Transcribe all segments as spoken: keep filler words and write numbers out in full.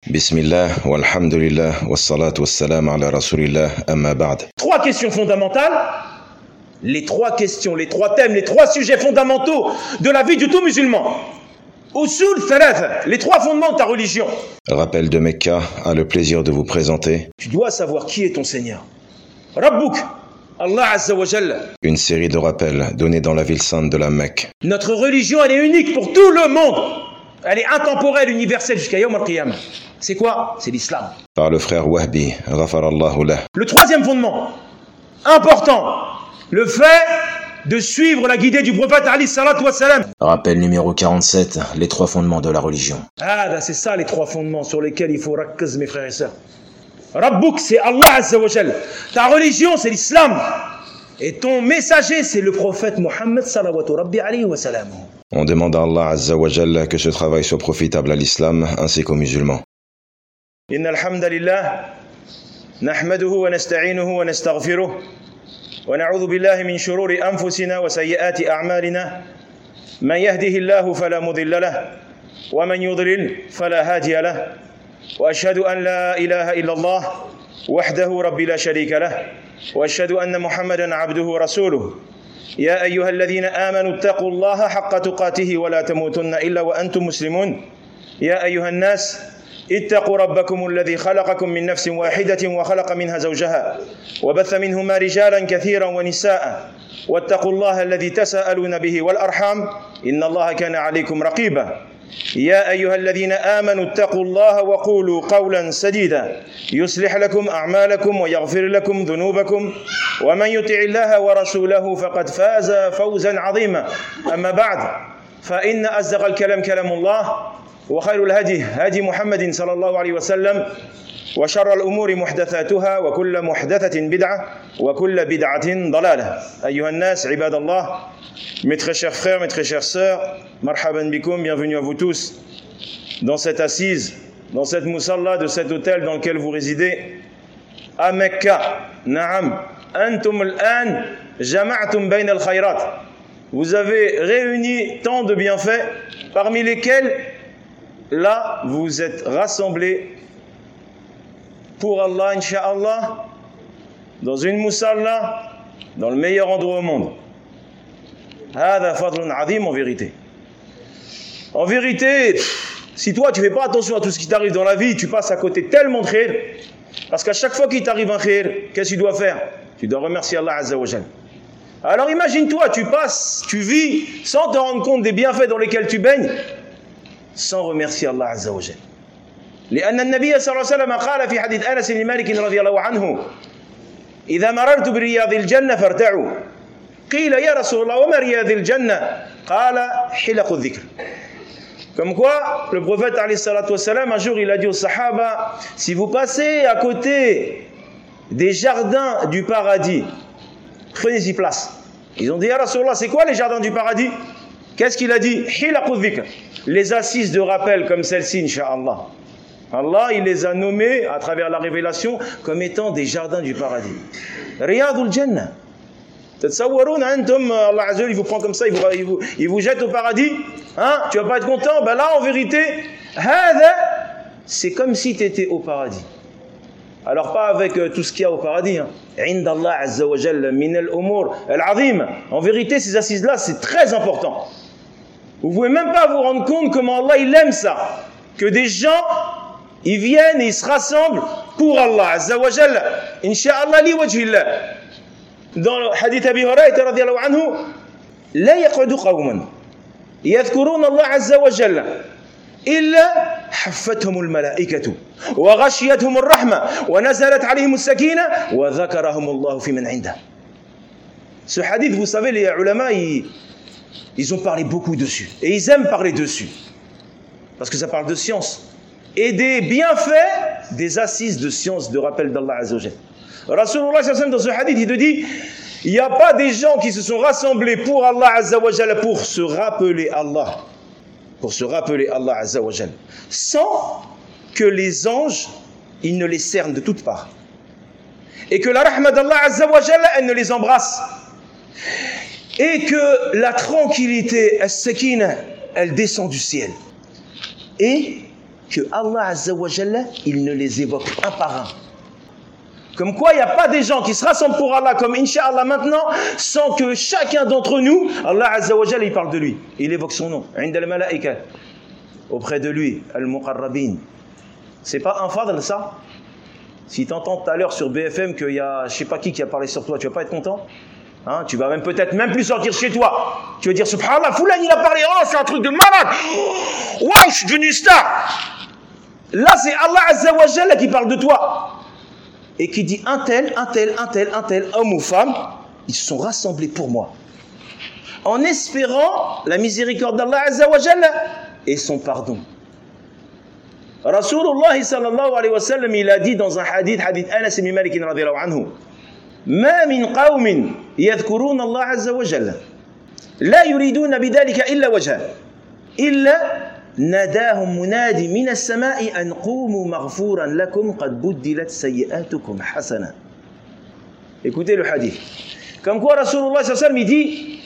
Bismillah, walhamdulillah, wassalatu wassalam ala rasulillah, amma ba'd. Trois questions fondamentales, les trois questions, les trois thèmes, les trois sujets fondamentaux de la vie du tout musulman. Usul thalatha, les trois fondements de ta religion. Rappel de Mecca a le plaisir de vous présenter. Tu dois savoir qui est ton Seigneur. Rabbuk, Allah Azza wa Jalla. Une série de rappels donnés dans la ville sainte de la Mecque. Notre religion, elle est unique pour tout le monde. Elle est intemporelle, universelle jusqu'à Yawm al-Qiyamah. C'est quoi? C'est l'islam. Par le frère Wahbi, ghafarallahu lah. Le troisième fondement, important, le fait de suivre la guidée du prophète Ali salatu wassalam. Rappel numéro quarante-sept, les trois fondements de la religion. Ah, ben c'est ça les trois fondements sur lesquels il faut rakkaz, mes frères et sœurs. Rabbuk, c'est Allah Azza wa Jal. Ta religion, c'est l'islam. Et ton messager, c'est le prophète Mohammed salawatu rabbi alayhi wa salam. On demande à Allah Azza wa Jal que ce travail soit profitable à l'islam ainsi qu'aux musulmans. إن الحمد لله نحمده ونستعينه ونستغفره ونعوذ بالله من شرور أنفسنا وسيئات أعمالنا من يهده الله فلا مضل له ومن يضلل فلا هادي له وأشهد أن لا إله إلا الله وحده ربي لا شريك له وأشهد أن محمدا عبده ورسوله يا أيها الذين آمنوا اتقوا الله حق تقاته ولا تموتن إلا وأنتم مسلمون يا أيها الناس اتقوا ربكم الذي خلقكم من نفس واحدة وخلق منها زوجها وبث منهما رجالا كثيرا ونساء واتقوا الله الذي تساءلون به والأرحام إن الله كان عليكم رقيبا يا أيها الذين آمنوا اتقوا الله وقولوا قولا سديدا يصلح لكم أعمالكم ويغفر لكم ذنوبكم ومن يطع الله ورسوله فقد فاز فوزا عظيما أما بعد فإن أصدق الكلام كلام الله وخير الهدي هدي محمد صلى الله عليه وسلم وشر الأمور محدثاتها وكل محدثة بدعة وكل بدعة ضلالة أيها الناس عباد الله. Mes très chers frères, mes très chères sœurs, marhaban bikoum, bienvenue à vous tous dans cette assise, dans cette musalla de cet hôtel dans lequel vous résidez à Mecca. Naam, antum al-an jama'tum bayna al-khayrat. Vous avez réuni tant de bienfaits parmi lesquels là, vous êtes rassemblés pour Allah, Inch'Allah, dans une musalla, dans le meilleur endroit au monde. Hada fadlun azim en vérité. En vérité, si toi tu fais pas attention à tout ce qui t'arrive dans la vie, tu passes à côté tellement de khir, parce qu'à chaque fois qu'il t'arrive un khir, qu'est-ce que tu dois faire? Tu dois remercier Allah Azza wa Jal. Alors imagine-toi, tu passes, tu vis sans te rendre compte des bienfaits dans lesquels tu baignes, sans remercier Allah Azza wa Jal. لأن النبي صلى الله عليه وسلم قال في حديث أنس بن مالك رضي الله عنه إذا مررت برياض الجنة فارتعوا قيل يا رسول الله وما رياض الجنة قال حلق الذكر. Comme quoi, le prophète alayhi salatu wassalam, un jour il a dit aux sahaba, si vous passez à côté des jardins du paradis, prenez-y place. Ils ont dit ya Rasulullah, c'est quoi les jardins du paradis? Qu'est-ce qu'il a dit? Hilaqu dhikr. Les assises de rappel comme celle-ci, Inch'Allah. Allah, il les a nommés à travers la révélation comme étant des jardins du paradis. Riyadul Jannah. Tatsawwaroun antum, Allah Azza, il vous prend comme ça, il vous, il vous, il vous jette au paradis. Hein? Tu vas pas être content? Ben là, en vérité, hada, c'est comme si tu étais au paradis. Alors pas avec euh, tout ce qu'il y a au paradis. Hein. Inda Allah Azza wa Jalla min al-umur al-azim. En vérité, ces assises-là, c'est très important. Vous ne pouvez même pas vous rendre compte comment Allah, il aime ça. Que des gens, ils viennent et ils se rassemblent pour Allah Azza wa Jalla. Inch'Allah li wajhillah. Dans le hadith Abi Hurayrata radiyallahu anhu, la yaq'udu qawman yadhkuruna Allah Azza wa Jalla illa حفتهم الملائكة وغشيتهم الرحمة ونزلت عليهم السكينة وذكرهم الله في من عنده. Ce hadith, vous savez, les ulama, ils, ils ont parlé beaucoup dessus. Et ils aiment parler dessus. Parce que ça parle de science. Et des bienfaits des assises de science, de rappel d'Allah Azza wa Jalla. Rasulullah sallallahu alayhi wa sallam, dans ce hadith, il te dit, il n'y a pas des gens qui se sont rassemblés pour Allah Azza wa Jalla pour se rappeler Allah. Pour se rappeler Allah Azza wa Jalla. Sans que les anges, ils ne les cernent de toutes parts. Et que la rahma d'Allah Azza wa Jalla, elle ne les embrasse. Et que la tranquillité, as-sakina, elle descend du ciel. Et que Allah Azza wa Jalla, il ne les évoque un par un. Comme quoi, il n'y a pas des gens qui se rassemblent pour Allah comme Inch'Allah maintenant, sans que chacun d'entre nous, Allah Azza wa Jalla, il parle de lui. Il évoque son nom. Inda al-malaika. Auprès de lui, al-muqarrabin. C'est pas un fadl, ça? Si tu entends tout à l'heure sur B F M qu'il y a je sais pas qui qui a parlé sur toi, tu vas pas être content? Hein, tu vas même peut-être même plus sortir chez toi. Tu vas dire, subhanallah, Foulan, il a parlé, oh, c'est un truc de malade. Waouh, je suis devenu star. Là, c'est Allah Azza wa Jalla qui parle de toi. Et qui dit un tel, un tel, un tel, un tel, homme ou femme, ils se sont rassemblés pour moi. En espérant la miséricorde d'Allah Azza wa Jalla et son pardon. Rasulullah sallallahu alayhi wa sallam, il a dit dans un hadith, hadith Anas ibn Malik radhiyallahu anhu, ما من قوم يذكرون الله عز وجل لا يريدون بذلك إلا وجهه إلا ناداهم منادي من السماء أن قوموا مغفورا لكم قد بدلت سيئاتكم حسنة. Écoutez le hadith. Comme quoi Rasulullah sallallahu alayhi wa sallam, il dit,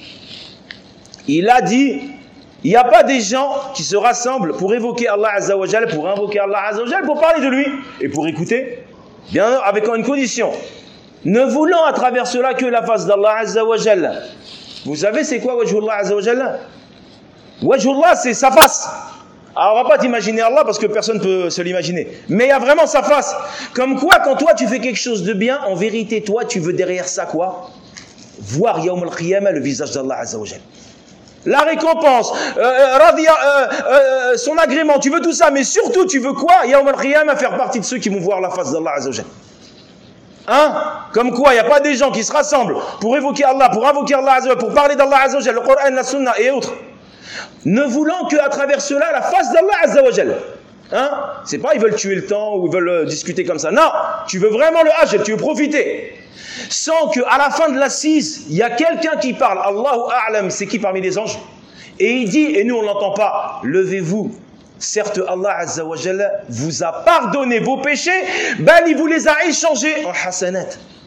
il a dit, il n'y a pas des gens qui se rassemblent pour évoquer Allah Azza wa Jalla, pour invoquer Allah Azza wa Jalla, pour parler de lui et pour écouter, bien avec une condition. Ne voulant à travers cela que la face d'Allah Azza wa Jalla. Vous savez c'est quoi Wajhullah Azza wa Jalla? Wajhullah, c'est sa face. Alors on va pas t'imaginer Allah parce que personne ne peut se l'imaginer. Mais il y a vraiment sa face. Comme quoi quand toi tu fais quelque chose de bien, en vérité toi tu veux derrière ça quoi? Voir Yawm al-Qiyamah le visage d'Allah Azza wa Jalla. La récompense, euh, euh, euh, son agrément, tu veux tout ça, mais surtout tu veux quoi? Yawm al-Qiyamah faire partie de ceux qui vont voir la face d'Allah Azza wa Jalla. Hein? Comme quoi, il n'y a pas des gens qui se rassemblent pour évoquer Allah, pour invoquer Allah Azza wa Jalla, pour parler d'Allah Azza wa Jalla, le Coran, la Sunna et autres, ne voulant qu'à travers cela la face d'Allah Azza wa Jalla. Hein? C'est pas ils veulent tuer le temps ou ils veulent euh, discuter comme ça. Non, tu veux vraiment le hajj, tu veux profiter. Sans qu'à la fin de l'assise, il y a quelqu'un qui parle. Allahu A'lam, c'est qui parmi les anges? Et il dit, et nous on ne l'entend pas, levez-vous. Certes, Allah Azza wa Jalla vous a pardonné vos péchés, ben il vous les a échangés en hasanat.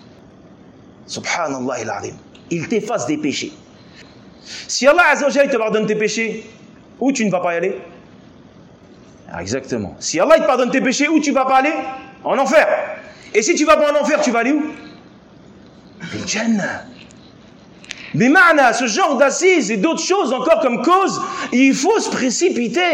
Subhanallah al-azim. Il t'efface des péchés. Si Allah Azza wa Jalla te pardonne tes péchés, où tu ne vas pas y aller? Ah, exactement. Si Allah te pardonne tes péchés, où tu ne vas pas aller? En enfer. Et si tu ne vas pas en enfer, tu vas aller où? Le Jannah. Mais ma'na, ce genre d'assises et d'autres choses encore comme cause, il faut se précipiter.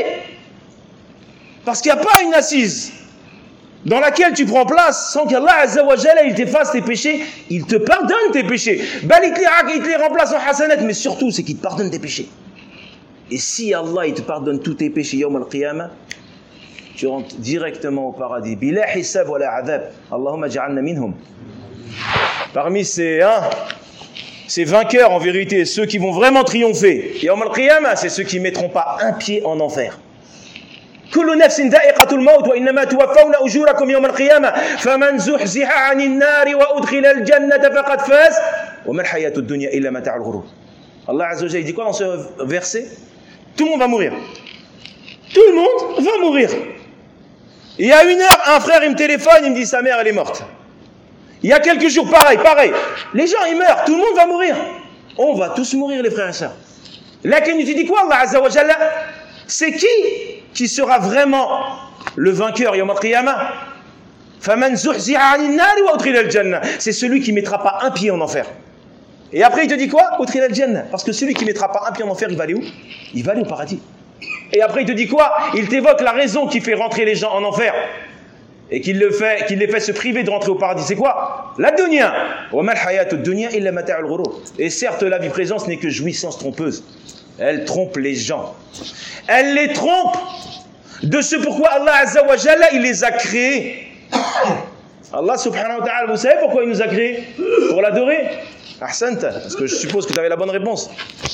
Parce qu'il n'y a pas une assise dans laquelle tu prends place sans qu'Allah Azza wa Jalla il t'efface tes péchés, il te pardonne tes péchés. Ben il te les, il te les remplace en hasanat, mais surtout c'est qu'il te pardonne tes péchés. Et si Allah il te pardonne tous tes péchés yawm al-qiyamah, tu rentres directement au paradis. Bila hisab wa la adhab. Allahumma ja'alna minhum. Parmi ces, hein, ces vainqueurs en vérité, ceux qui vont vraiment triompher, yawm al-qiyamah, c'est ceux qui ne mettront pas un pied en enfer. كل نفس ذائقة الموت وإنما توفون أجوركم يوم القيامة فمن زحزح عن النار وأدخل الجنة فقد فاز وما الحياة الدنيا إلا متاع الغرور. Allah Azza wa Jalla dit quoi dans ce verset? Tout le monde va mourir. Tout le monde va mourir. Il y a une heure, un frère il me téléphone, il me dit sa mère elle est morte. Il y a quelques jours, pareil, pareil. Les gens ils meurent, tout le monde va mourir. On va tous mourir les frères et sœurs. Là, quand tu dis quoi Allah Azza wa Jalla? C'est qui qui sera vraiment le vainqueur yawm al-qiyamah? Faman zuhziha 'anil nari wa udkhila al-jannah. C'est celui qui ne mettra pas un pied en enfer. Et après il te dit quoi? Udkhila al-jannah. Parce que celui qui ne mettra pas un pied en enfer, il va aller où? Il va aller au paradis. Et après il te dit quoi? Il t'évoque la raison qui fait rentrer les gens en enfer. Et qu'il le fait, qu'il les fait se priver de rentrer au paradis. C'est quoi? La dunya. Wa mal hayatud dunya illa mata'ul ghurur. Et certes la vie présente n'est que jouissance trompeuse. Elle trompe les gens. Elle les trompe de ce pourquoi Allah Azza wa Jalla il les a créés. Allah subhanahu wa ta'ala, vous savez pourquoi il nous a créés? Pour l'adorer. Ahsanta, parce que je suppose que tu avais la bonne réponse.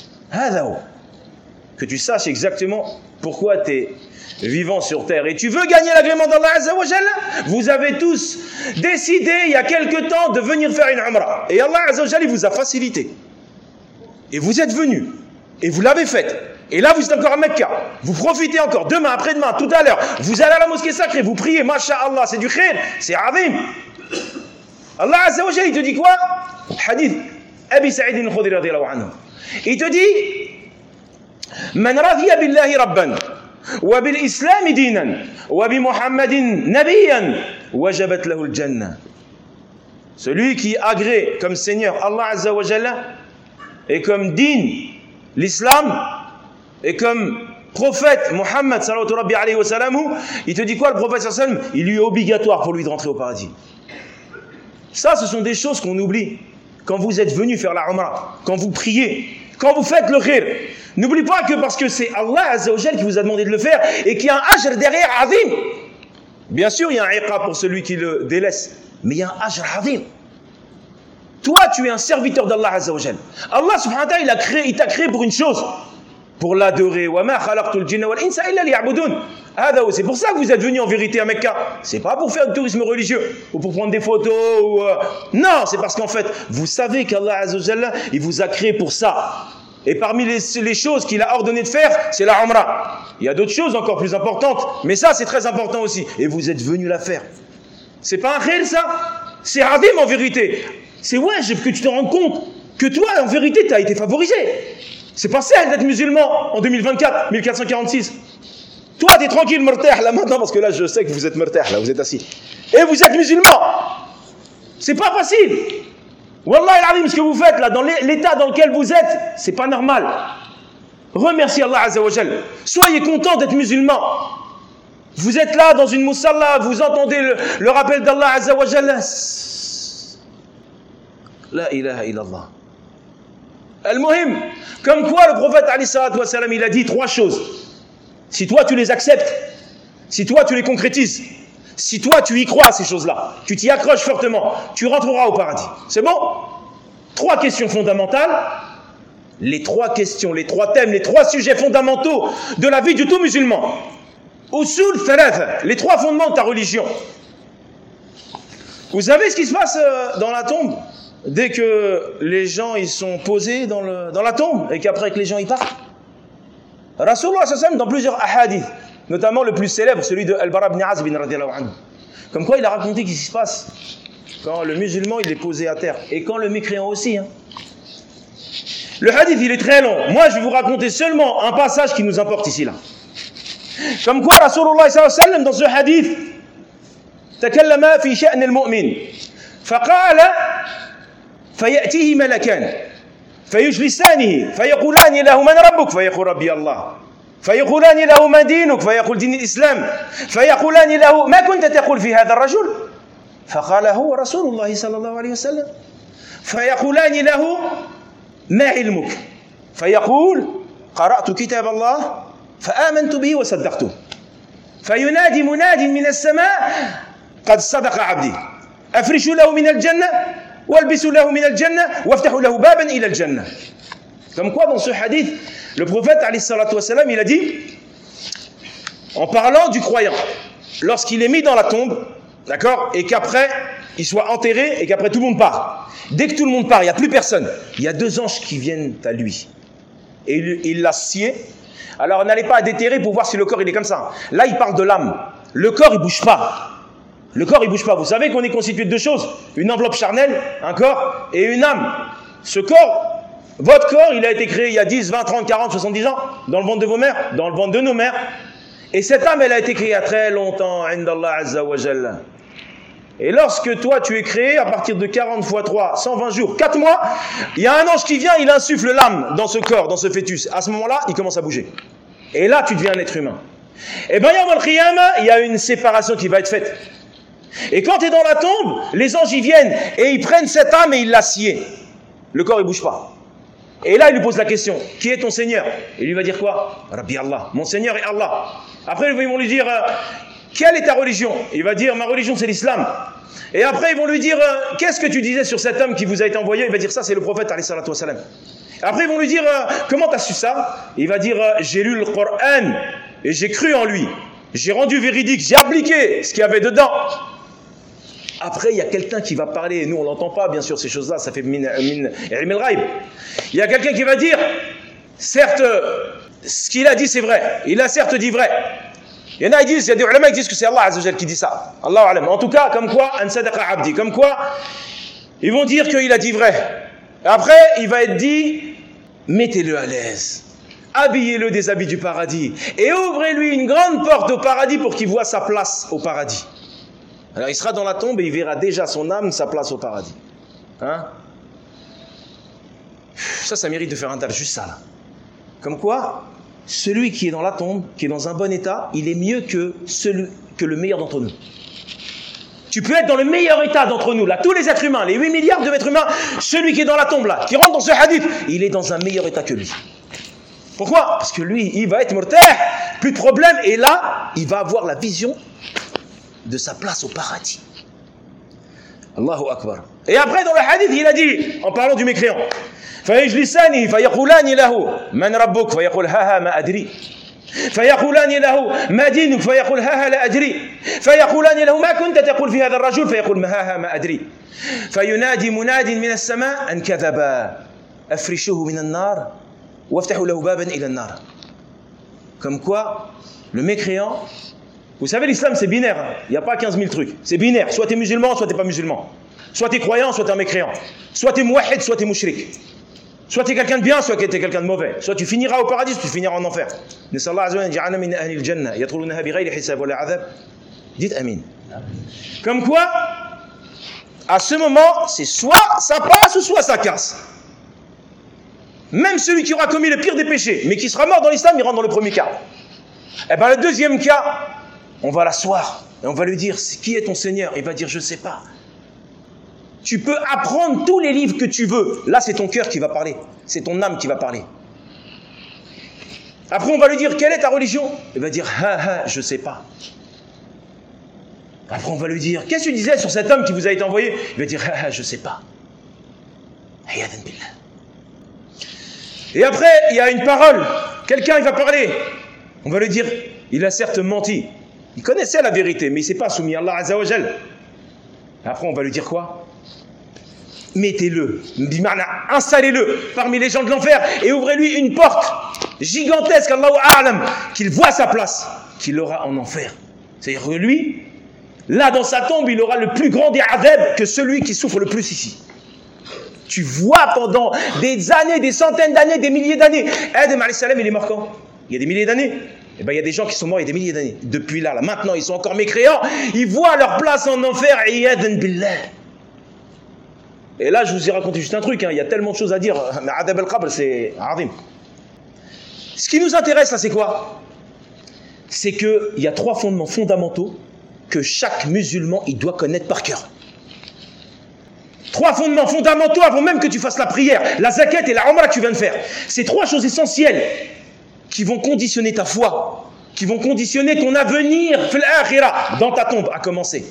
Que tu saches exactement pourquoi tu es vivant sur terre. Et tu veux gagner l'agrément d'Allah Azza wa Jalla? Vous avez tous décidé il y a quelque temps de venir faire une umrah. Et Allah Azza wa Jalla il vous a facilité. Et vous êtes venus. Et vous l'avez faite. Et là, vous êtes encore à Mecca. Vous profitez encore. Demain, après-demain, tout à l'heure. Vous allez à la mosquée sacrée. Vous priez. Masha'Allah. C'est du khair. C'est azim. Allah Azza wa Jalla, il te dit quoi? Hadith. Abi Sa'id al-Khudri radiyallahu anhu. Il te dit Man radiya billahi rabban وبالإسلام دينا وبمحمد نبيا وجبت له الجنة. Celui qui agrée comme Seigneur Allah Azza wa Jalla et comme din l'islam et comme prophète Muhammad sallallahu rabbi alayhi wa sallam, il te dit quoi le prophète sallallahu alayhi wa sallam? Il lui est obligatoire pour lui de rentrer au paradis. Ça, ce sont des choses qu'on oublie quand vous êtes venu faire la Umrah, quand vous priez, quand vous faites le khir. N'oublie pas que parce que c'est Allah Azza wa Jalla qui vous a demandé de le faire et qu'il y a un ajr derrière azim. Bien sûr, il y a un iqab pour celui qui le délaisse, mais il y a un ajr azim. Toi, tu es un serviteur d'Allah Azza wa Jalla. Allah subhanahu wa ta'ala, il a créé, il t'a créé pour une chose, pour l'adorer. Wa ma khalaqtul jinna wal insa illa liya'budun. C'est pour ça que vous êtes venus en vérité à Mecca. C'est pas pour faire du tourisme religieux ou pour prendre des photos. Ou euh... Non, c'est parce qu'en fait, vous savez qu'Allah Azza wa Jalla, il vous a créé pour ça. Et parmi les, les choses qu'il a ordonné de faire, c'est la Umrah. Il y a d'autres choses encore plus importantes, mais ça, c'est très important aussi. Et vous êtes venus la faire. C'est pas un khir, ça? C'est adim en vérité. C'est ouais, que tu te rends compte que toi, en vérité, tu as été favorisé. C'est pas celle d'être musulman en deux mille vingt-quatre, mille quatre cent quarante-six. Toi, tu es tranquille, mertah, là maintenant, parce que là, je sais que vous êtes mertah, là, vous êtes assis. Et vous êtes musulman. C'est pas facile. Wallah al-azim, ce que vous faites là, dans l'état dans lequel vous êtes, c'est pas normal. Remerciez Allah Azza wa Jalla. Soyez content d'être musulman. Vous êtes là dans une moussalla, vous entendez le, le rappel d'Allah Azza wa Jalla. La ilaha illallah. Al-Muhim, comme quoi le prophète alayhi salatu wa salam, il a dit trois choses. Si toi tu les acceptes, si toi tu les concrétises, si toi tu y crois à ces choses-là, tu t'y accroches fortement, tu rentreras au paradis. C'est bon? Trois questions fondamentales. Les trois questions, les trois thèmes, les trois sujets fondamentaux de la vie du tout musulman. Usul thalatha, les trois fondements de ta religion. Vous savez ce qui se passe dans la tombe? Dès que les gens ils sont posés dans, le, dans la tombe et qu'après que les gens y partent, Rasulullah sallallahu alayhi wa sallam, dans plusieurs ahadiths, notamment le plus célèbre, celui de Al-Bara ibn Azib radiyallahu anhu, comme quoi il a raconté ce qui se passe quand le musulman il est posé à terre et quand le mécréant aussi. Hein. Le hadith il est très long. Moi je vais vous raconter seulement un passage qui nous importe ici là. Comme quoi Rasulullah sallallahu alayhi wa sallam dans ce hadith تكلم في شأن المؤمن فقال فيأتيه ملكان فيجلسانه فيقولان له من ربك فيقول ربي الله فيقولان له ما دينك فيقول دين الإسلام فيقولان له ما كنت تقول في هذا الرجل فقال هو رسول الله صلى الله عليه وسلم فيقولان له ما علمك فيقول قرأت كتاب الله فآمنت به وصدقته فينادي مناد من السماء قد صدق عبدي أفرشوا له من الجنة والبسوا له من الجنة وافتحوا له بابا إلى الجنة. Comme quoi dans ce hadith, le prophète alayhi salatu wa salam, il a dit, en parlant du croyant, lorsqu'il est mis dans la tombe, d'accord, et qu'après il soit enterré et qu'après tout le monde part. Dès que tout le monde part, il n'y a plus personne. Il y a deux anges qui viennent à lui et il, il l'assied. Alors n'allez pas à déterrer pour voir si le corps il est comme ça. Là il parle de l'âme. Le corps il bouge pas. Le corps il bouge pas. Vous savez qu'on est constitué de deux choses. Une enveloppe charnelle, un corps et une âme. Ce corps, votre corps il a été créé il y a dix, vingt, trente, quarante, soixante-dix ans dans le ventre de vos mères, dans le ventre de nos mères. Et cette âme elle a été créée il y a très longtemps. Indallah Azza wa Jalla. Et lorsque toi tu es créé à partir de quarante fois trois, cent vingt jours, quatre mois, il y a un ange qui vient, il insuffle l'âme dans ce corps, dans ce fœtus. À ce moment-là, il commence à bouger. Et là, tu deviens un être humain. Et bien, Yawm al-Qiyamah, il y a une séparation qui va être faite. Et quand tu es dans la tombe, les anges y viennent et ils prennent cette âme et ils l'assiedent. Le corps, il ne bouge pas. Et là, il lui pose la question, qui est ton Seigneur? Et lui va dire quoi? Rabbi Allah, mon Seigneur est Allah. Après, ils vont lui dire, euh, quelle est ta religion? Il va dire, ma religion c'est l'islam. Et après, ils vont lui dire, euh, qu'est-ce que tu disais sur cet homme qui vous a été envoyé? Il va dire, ça c'est le prophète alayhi salatu wa salam. Après, ils vont lui dire, euh, comment tu as su ça? Il va dire, euh, j'ai lu le Coran et j'ai cru en lui. J'ai rendu véridique, j'ai appliqué ce qu'il y avait dedans. Après, il y a quelqu'un qui va parler, et nous on l'entend pas, bien sûr, ces choses-là, ça fait min, min, ilm al-ghaib. Il y a quelqu'un qui va dire, certes, ce qu'il a dit c'est vrai, il a certes dit vrai. Il y en a qui disent, il y a des ulama qui disent que c'est Allah Azza wa Jalla qui dit ça. Allah alam. En tout cas, comme quoi, an sadaqa abdi, comme quoi, ils vont dire qu'il a dit vrai. Après, il va être dit, mettez-le à l'aise. habillez-le des habits du paradis et ouvrez-lui une grande porte au paradis pour qu'il voie sa place au paradis. Alors il sera dans la tombe et il verra déjà son âme, sa place au paradis. Hein? Ça, ça mérite de faire un taf, juste ça là. Comme quoi, celui qui est dans la tombe, qui est dans un bon état, il est mieux que, celui, que le meilleur d'entre nous. Tu peux être dans le meilleur état d'entre nous, là, tous les êtres humains, les huit milliards d'êtres humains, celui qui est dans la tombe, là, qui rentre dans ce hadith, il est dans un meilleur état que lui. Pourquoi? Parce que lui, il va être mortel, plus de problème, et là, il va avoir la vision de sa place au paradis. Allahu Akbar. Et après, dans le hadith, il a dit, en parlant du mécréant, فَيَجْلِسَانِ فَيَقُولَانِ لَهُ مَنْ رَبُّكَ فَيَقُولْ هَهَا مَا أَدْرِي فيقولان له ما دينك فيقول ها ها لا أدري فيقولان له ما كنت تقول في هذا الرجل فيقول ما ها ها ما أدري فينادي مناد من السماء أن كذبا أفرشوه من النار وافتحوا له بابا إلى النار. Comme quoi, le mécréant, vous savez l'islam c'est binaire, hein. Il n'y a pas quinze mille trucs, c'est binaire, soit tu es musulman, soit tu n'es pas musulman, soit tu es croyant, soit tu es un mécréant, soit tu es mouahid, soit tu es mouchrik. Soit tu es quelqu'un de bien, soit tu es quelqu'un de mauvais. Soit tu finiras au paradis, soit tu finiras en enfer. Dites amin. Comme quoi, à ce moment, c'est soit ça passe ou soit ça casse. Même celui qui aura commis le pire des péchés, mais qui sera mort dans l'islam, il rentre dans le premier cas. Et bien le deuxième cas, on va l'asseoir et on va lui dire, qui est ton Seigneur? Il va dire, je ne sais pas. Tu peux apprendre tous les livres que tu veux. Là, c'est ton cœur qui va parler. C'est ton âme qui va parler. Après, on va lui dire, quelle est ta religion? Il va dire, ha ha, je ne sais pas. Après, on va lui dire, qu'est-ce que tu disais sur cet homme qui vous a été envoyé? Il va dire, ha ha, je ne sais pas. Et après, il y a une parole. Quelqu'un, il va parler. On va lui dire, il a certes menti. Il connaissait la vérité, mais il ne s'est pas soumis à Allah Azza wa Jal. Après, on va lui dire quoi? Mettez-le, installez-le parmi les gens de l'enfer et ouvrez-lui une porte gigantesque, Allahu A'lam, qu'il voit sa place, qu'il aura en enfer. C'est-à-dire que lui, là dans sa tombe, il aura le plus grand des adab que celui qui souffre le plus ici. Tu vois pendant des années, des centaines d'années, des milliers d'années. Adam alayhi salam, il est mort quand? Il y a des milliers d'années. Eh ben, il y a des gens qui sont morts il y a des milliers d'années. Depuis là, là, maintenant, ils sont encore mécréants. Ils voient leur place en enfer. Iyadan billah. Et là, je vous ai raconté juste un truc, hein. Il y a tellement de choses à dire. Mais Adab al-Qabr, c'est azim. Ce qui nous intéresse, là, c'est quoi? C'est qu'il y a trois fondements fondamentaux que chaque musulman, il doit connaître par cœur. Trois fondements fondamentaux avant même que tu fasses la prière, la zakat et la umrah que tu viens de faire. C'est trois choses essentielles qui vont conditionner ta foi, qui vont conditionner ton avenir dans ta tombe, à commencer.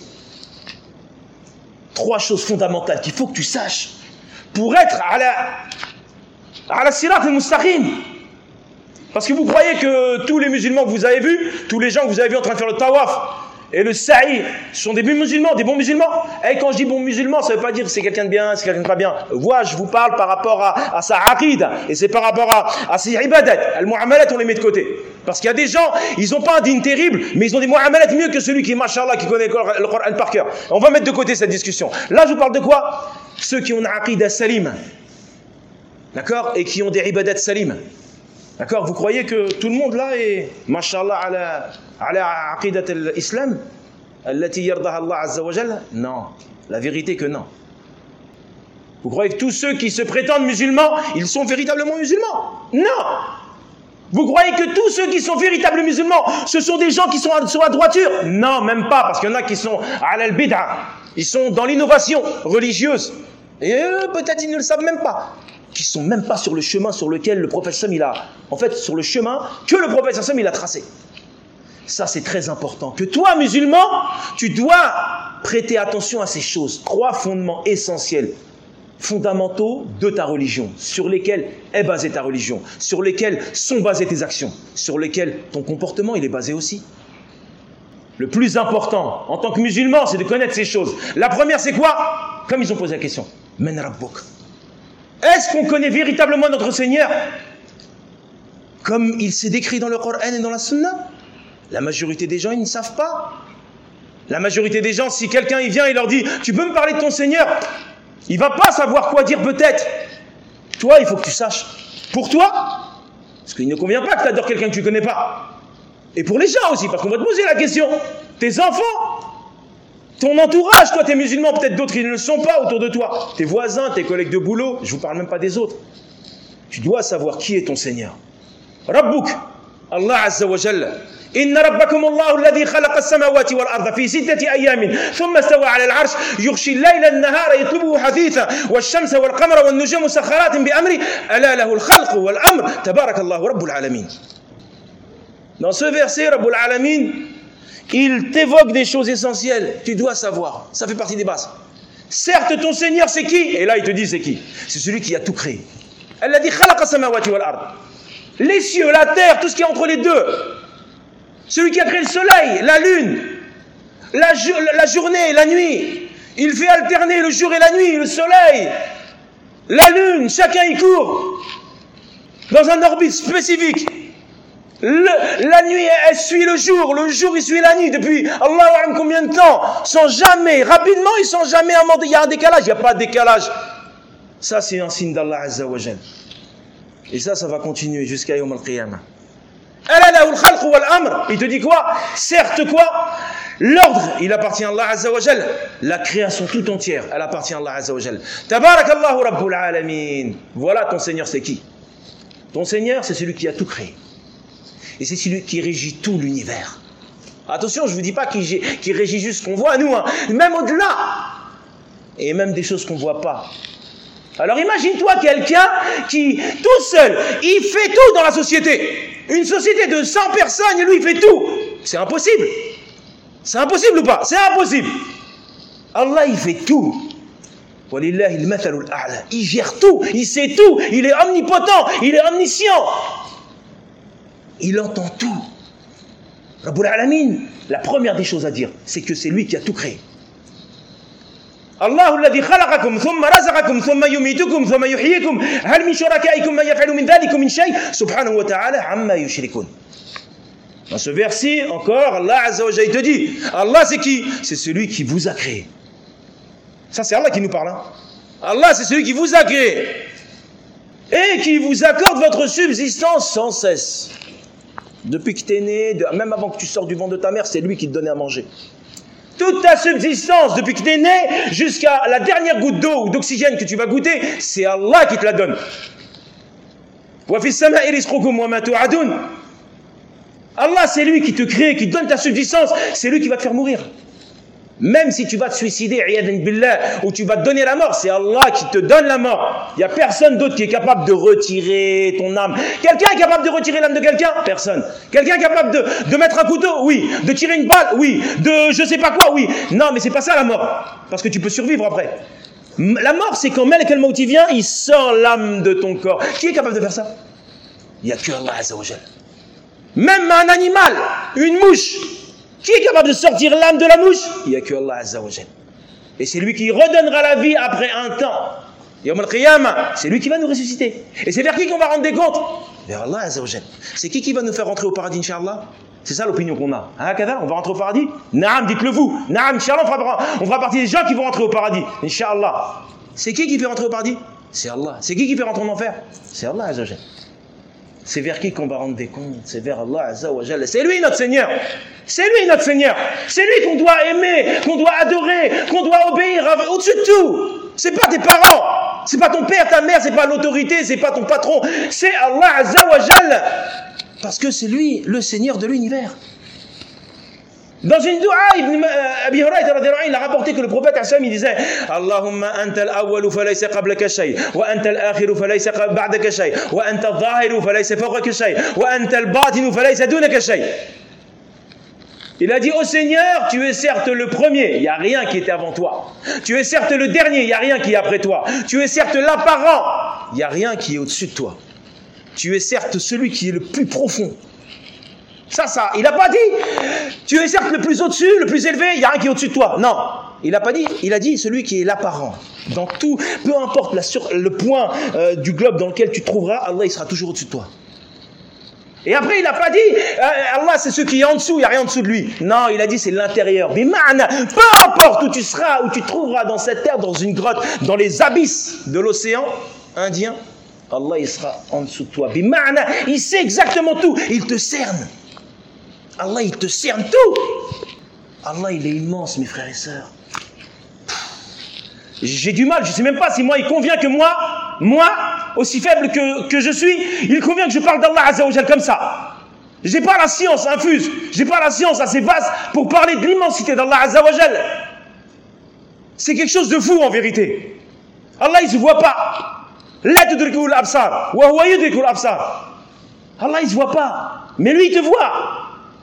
Trois choses fondamentales qu'il faut que tu saches pour être à la, à la sirat al-mustaqim. Parce que vous croyez que tous les musulmans que vous avez vus, tous les gens que vous avez vus en train de faire le tawaf et le sa'i, sont des bons musulmans, des bons musulmans. Et quand je dis bons musulmans, ça ne veut pas dire que c'est quelqu'un de bien, c'est quelqu'un de pas bien. Moi, je vous parle par rapport à, à sa aqida, et c'est par rapport à, à ses ibadat. Al-mu'amalat, on les met de côté. Parce qu'il y a des gens, ils n'ont pas un dîn terrible, mais ils ont des mu'amalat mieux que celui qui, mashallah, qui connaît le Coran par cœur. On va mettre de côté cette discussion. Là, je vous parle de quoi? Ceux qui ont une aqida salim. D'accord? Et qui ont des ibadat salim. D'accord? Vous croyez que tout le monde là est, mashallah, ala, ala aqidat al-islam, allati yardaha Allah azza wa jalla? Non. La vérité que non. Vous croyez que tous ceux qui se prétendent musulmans, ils sont véritablement musulmans? Non. Vous croyez que tous ceux qui sont véritables musulmans, ce sont des gens qui sont à, sur la droiture? Non, même pas, parce qu'il y en a qui sont ala al-bid'a. Ils sont dans l'innovation religieuse. Et eux, peut-être ils ne le savent même pas. Qui sont même pas sur le chemin sur lequel le prophète Sam il a, en fait sur le chemin que le prophète Sam il a tracé. Ça c'est très important, que toi musulman, tu dois prêter attention à ces choses, trois fondements essentiels, fondamentaux de ta religion, sur lesquels est basée ta religion, sur lesquels sont basées tes actions, sur lesquels ton comportement il est basé aussi. Le plus important en tant que musulman, c'est de connaître ces choses. La première c'est quoi? Comme ils ont posé la question, Men Rabbuk. Est-ce qu'on connaît véritablement notre Seigneur comme il s'est décrit dans le Coran et dans la Sunna? La majorité des gens, ils ne savent pas. La majorité des gens, si quelqu'un il vient et leur dit « Tu peux me parler de ton Seigneur ?» Il ne va pas savoir quoi dire peut-être. Toi, il faut que tu saches. Pour toi, Parce qu'il ne convient pas que tu adores quelqu'un que tu ne connais pas. Et pour les gens aussi, parce qu'on va te poser la question. Tes enfants, ton entourage, toi, t'es musulman, peut-être d'autres ils ne le sont pas autour de toi. Tes voisins, tes collègues de boulot, je ne vous parle même pas des autres. Tu dois savoir qui est ton Seigneur. Rabbouk, Allah Azza wa Jalla. إن ربكم الله الذي خلق السماوات والأرض في ستة أيام ثم استوى على العرش يغشي الليل النهار يطلبه حثيثا والشمس والقمر والنجوم مسخرات بأمره ألا له الخلق والأمر تبارك الله رب العالمين. Dans ce verset, Rabbul Alamin, il t'évoque des choses essentielles. Tu dois savoir. Ça fait partie des bases. Certes, ton Seigneur, c'est qui? Et là, il te dit c'est qui? C'est celui qui a tout créé. الذي خلق السماوات والأرض. Les cieux, la terre, tout ce qui est entre les deux. Celui qui a créé le soleil, la lune, la, jo la journée, la nuit. Il fait alterner le jour et la nuit, le soleil, la lune, chacun y court dans un orbite spécifique. Le, la nuit, elle suit le jour, le jour, il suit la nuit depuis Allah alam combien de temps, sans jamais, rapidement, ils sont jamais un monde. Il y a un décalage, il n'y a pas de décalage. Ça, c'est un signe d'Allah Azza wa Jal. Et ça, ça va continuer jusqu'à Yawm al-Qiyamah. Il te dit quoi? Certes quoi? L'ordre, il appartient à Allah Azza wa Jal. La création tout entière, elle appartient à Allah Azza wa Jal. Tabarakallahu Rabbul Alamin. Voilà ton Seigneur, c'est qui? Ton Seigneur, c'est celui qui a tout créé. Et c'est celui qui régit tout l'univers. Attention, je ne vous dis pas qu'il qui régit juste ce qu'on voit, nous, hein. Même au-delà. Et même des choses qu'on ne voit pas. Alors imagine-toi quelqu'un qui, tout seul, il fait tout dans la société. Une société de cent personnes et lui il fait tout. C'est impossible. C'est impossible ou pas? C'est impossible. Allah il fait tout. Il gère tout. Il sait tout. Il est omnipotent. Il est omniscient. Il entend tout. Rabbul Alamin, la première des choses à dire, c'est que c'est lui qui a tout créé. الله الذي خلقكم ثم رزقكم ثم يميتكم ثم يحييكم هل من شركائكم من يفعل من ذلك من شيء سبحانه وتعالى عما يشركون. Dans ce verset encore, Allah Azza wa Jalla te dit, Allah c'est qui? C'est celui qui vous a créé. Ça c'est Allah qui nous parle. Hein? Allah c'est celui qui vous a créé et qui vous accorde votre subsistance sans cesse. Depuis que tu es né, de, même avant que tu sors du ventre de ta mère, c'est lui qui te donnait à manger. Toute ta subsistance, depuis que tu es né, jusqu'à la dernière goutte d'eau ou d'oxygène que tu vas goûter, c'est Allah qui te la donne. Allah, c'est lui qui te crée, qui te donne ta subsistance, c'est lui qui va te faire mourir. Même si tu vas te suicider, ou tu vas te donner la mort, c'est Allah qui te donne la mort. Il n'y a personne d'autre qui est capable de retirer ton âme. Quelqu'un est capable de retirer l'âme de quelqu'un? Personne. Quelqu'un est capable de, de mettre un couteau? Oui. De tirer une balle? Oui. De je sais pas quoi? Oui. Non, mais c'est pas ça la mort. Parce que tu peux survivre après. La mort, c'est quand Malak al-Maut vient, il sort l'âme de ton corps. Qui est capable de faire ça? Il n'y a que Allah Azza wa Jalla. Même un animal, une mouche, qui est capable de sortir l'âme de la mouche? Il n'y a que Allah Azza wa Jal. Et c'est lui qui redonnera la vie après un temps. Yawm al-Qiyamah, c'est lui qui va nous ressusciter. Et c'est vers qui qu'on va rendre des comptes? Vers Allah Azza wa Jal. C'est qui qui va nous faire rentrer au paradis, Inch'Allah? C'est ça l'opinion qu'on a. Hein, Kada, on va rentrer au paradis? Naam, dites-le vous. Naam, Inch'Allah, on fera, on fera partie des gens qui vont rentrer au paradis. Inch'Allah. C'est qui qui fait rentrer au paradis? C'est Allah. C'est qui qui fait rentrer en enfer? C'est Allah Azza wa Jal. C'est vers qui qu'on va rendre des comptes? C'est vers Allah Azza wa Jalla. C'est lui notre Seigneur. C'est lui notre Seigneur. C'est lui qu'on doit aimer, qu'on doit adorer, qu'on doit obéir au-dessus de tout. C'est pas tes parents, c'est pas ton père, ta mère, c'est pas l'autorité, c'est pas ton patron. C'est Allah Azza wa Jalla. Parce que c'est lui le Seigneur de l'univers. Dans une dua, Ibn Abi Hurayra il a rapporté que le prophète il disait Allahumma anta al-awwalu falaysa qablaka shay wa anta al-akhiru falaysa ba'daka shay wa anta al-zahiru falaysa fawqaka shay wa anta al-batinu falaysa dunaka shay. Il a dit ô Seigneur, tu es certes le premier, il n'y a rien qui était avant toi. Tu es certes le dernier, il n'y a rien qui est après toi. Tu es certes l'apparent, il n'y a rien qui est au-dessus de toi. Tu es certes celui qui est le plus profond. Ça, ça, il n'a pas dit, tu es certes le plus au-dessus, le plus élevé, il n'y a rien qui est au-dessus de toi. Non, il n'a pas dit, il a dit celui qui est l'apparent. Dans tout, peu importe la sur, le point euh, du globe dans lequel tu te trouveras, Allah, il sera toujours au-dessus de toi. Et après, il n'a pas dit, euh, Allah, c'est ce qui est en dessous, il n'y a rien en dessous de lui. Non, il a dit, c'est l'intérieur. Bima'na, peu importe où tu seras, où tu te trouveras dans cette terre, dans une grotte, dans les abysses de l'océan Indien, Allah il sera en dessous de toi. Bima'na, il sait exactement tout. Il te cerne. Allah il te cerne tout. Allah il est immense, mes frères et sœurs. J'ai du mal, je ne sais même pas si moi il convient que moi, moi, aussi faible que, que je suis, il convient que je parle d'Allah Azza wa Jal comme ça. J'ai pas la science infuse, j'ai pas la science assez vaste pour parler de l'immensité d'Allah Azza wa Jal. C'est quelque chose de fou en vérité. Allah il se voit pas. La tudrikuhu al-absar wa huwa yudriku al-absar. Allah il se voit pas, mais lui il te voit.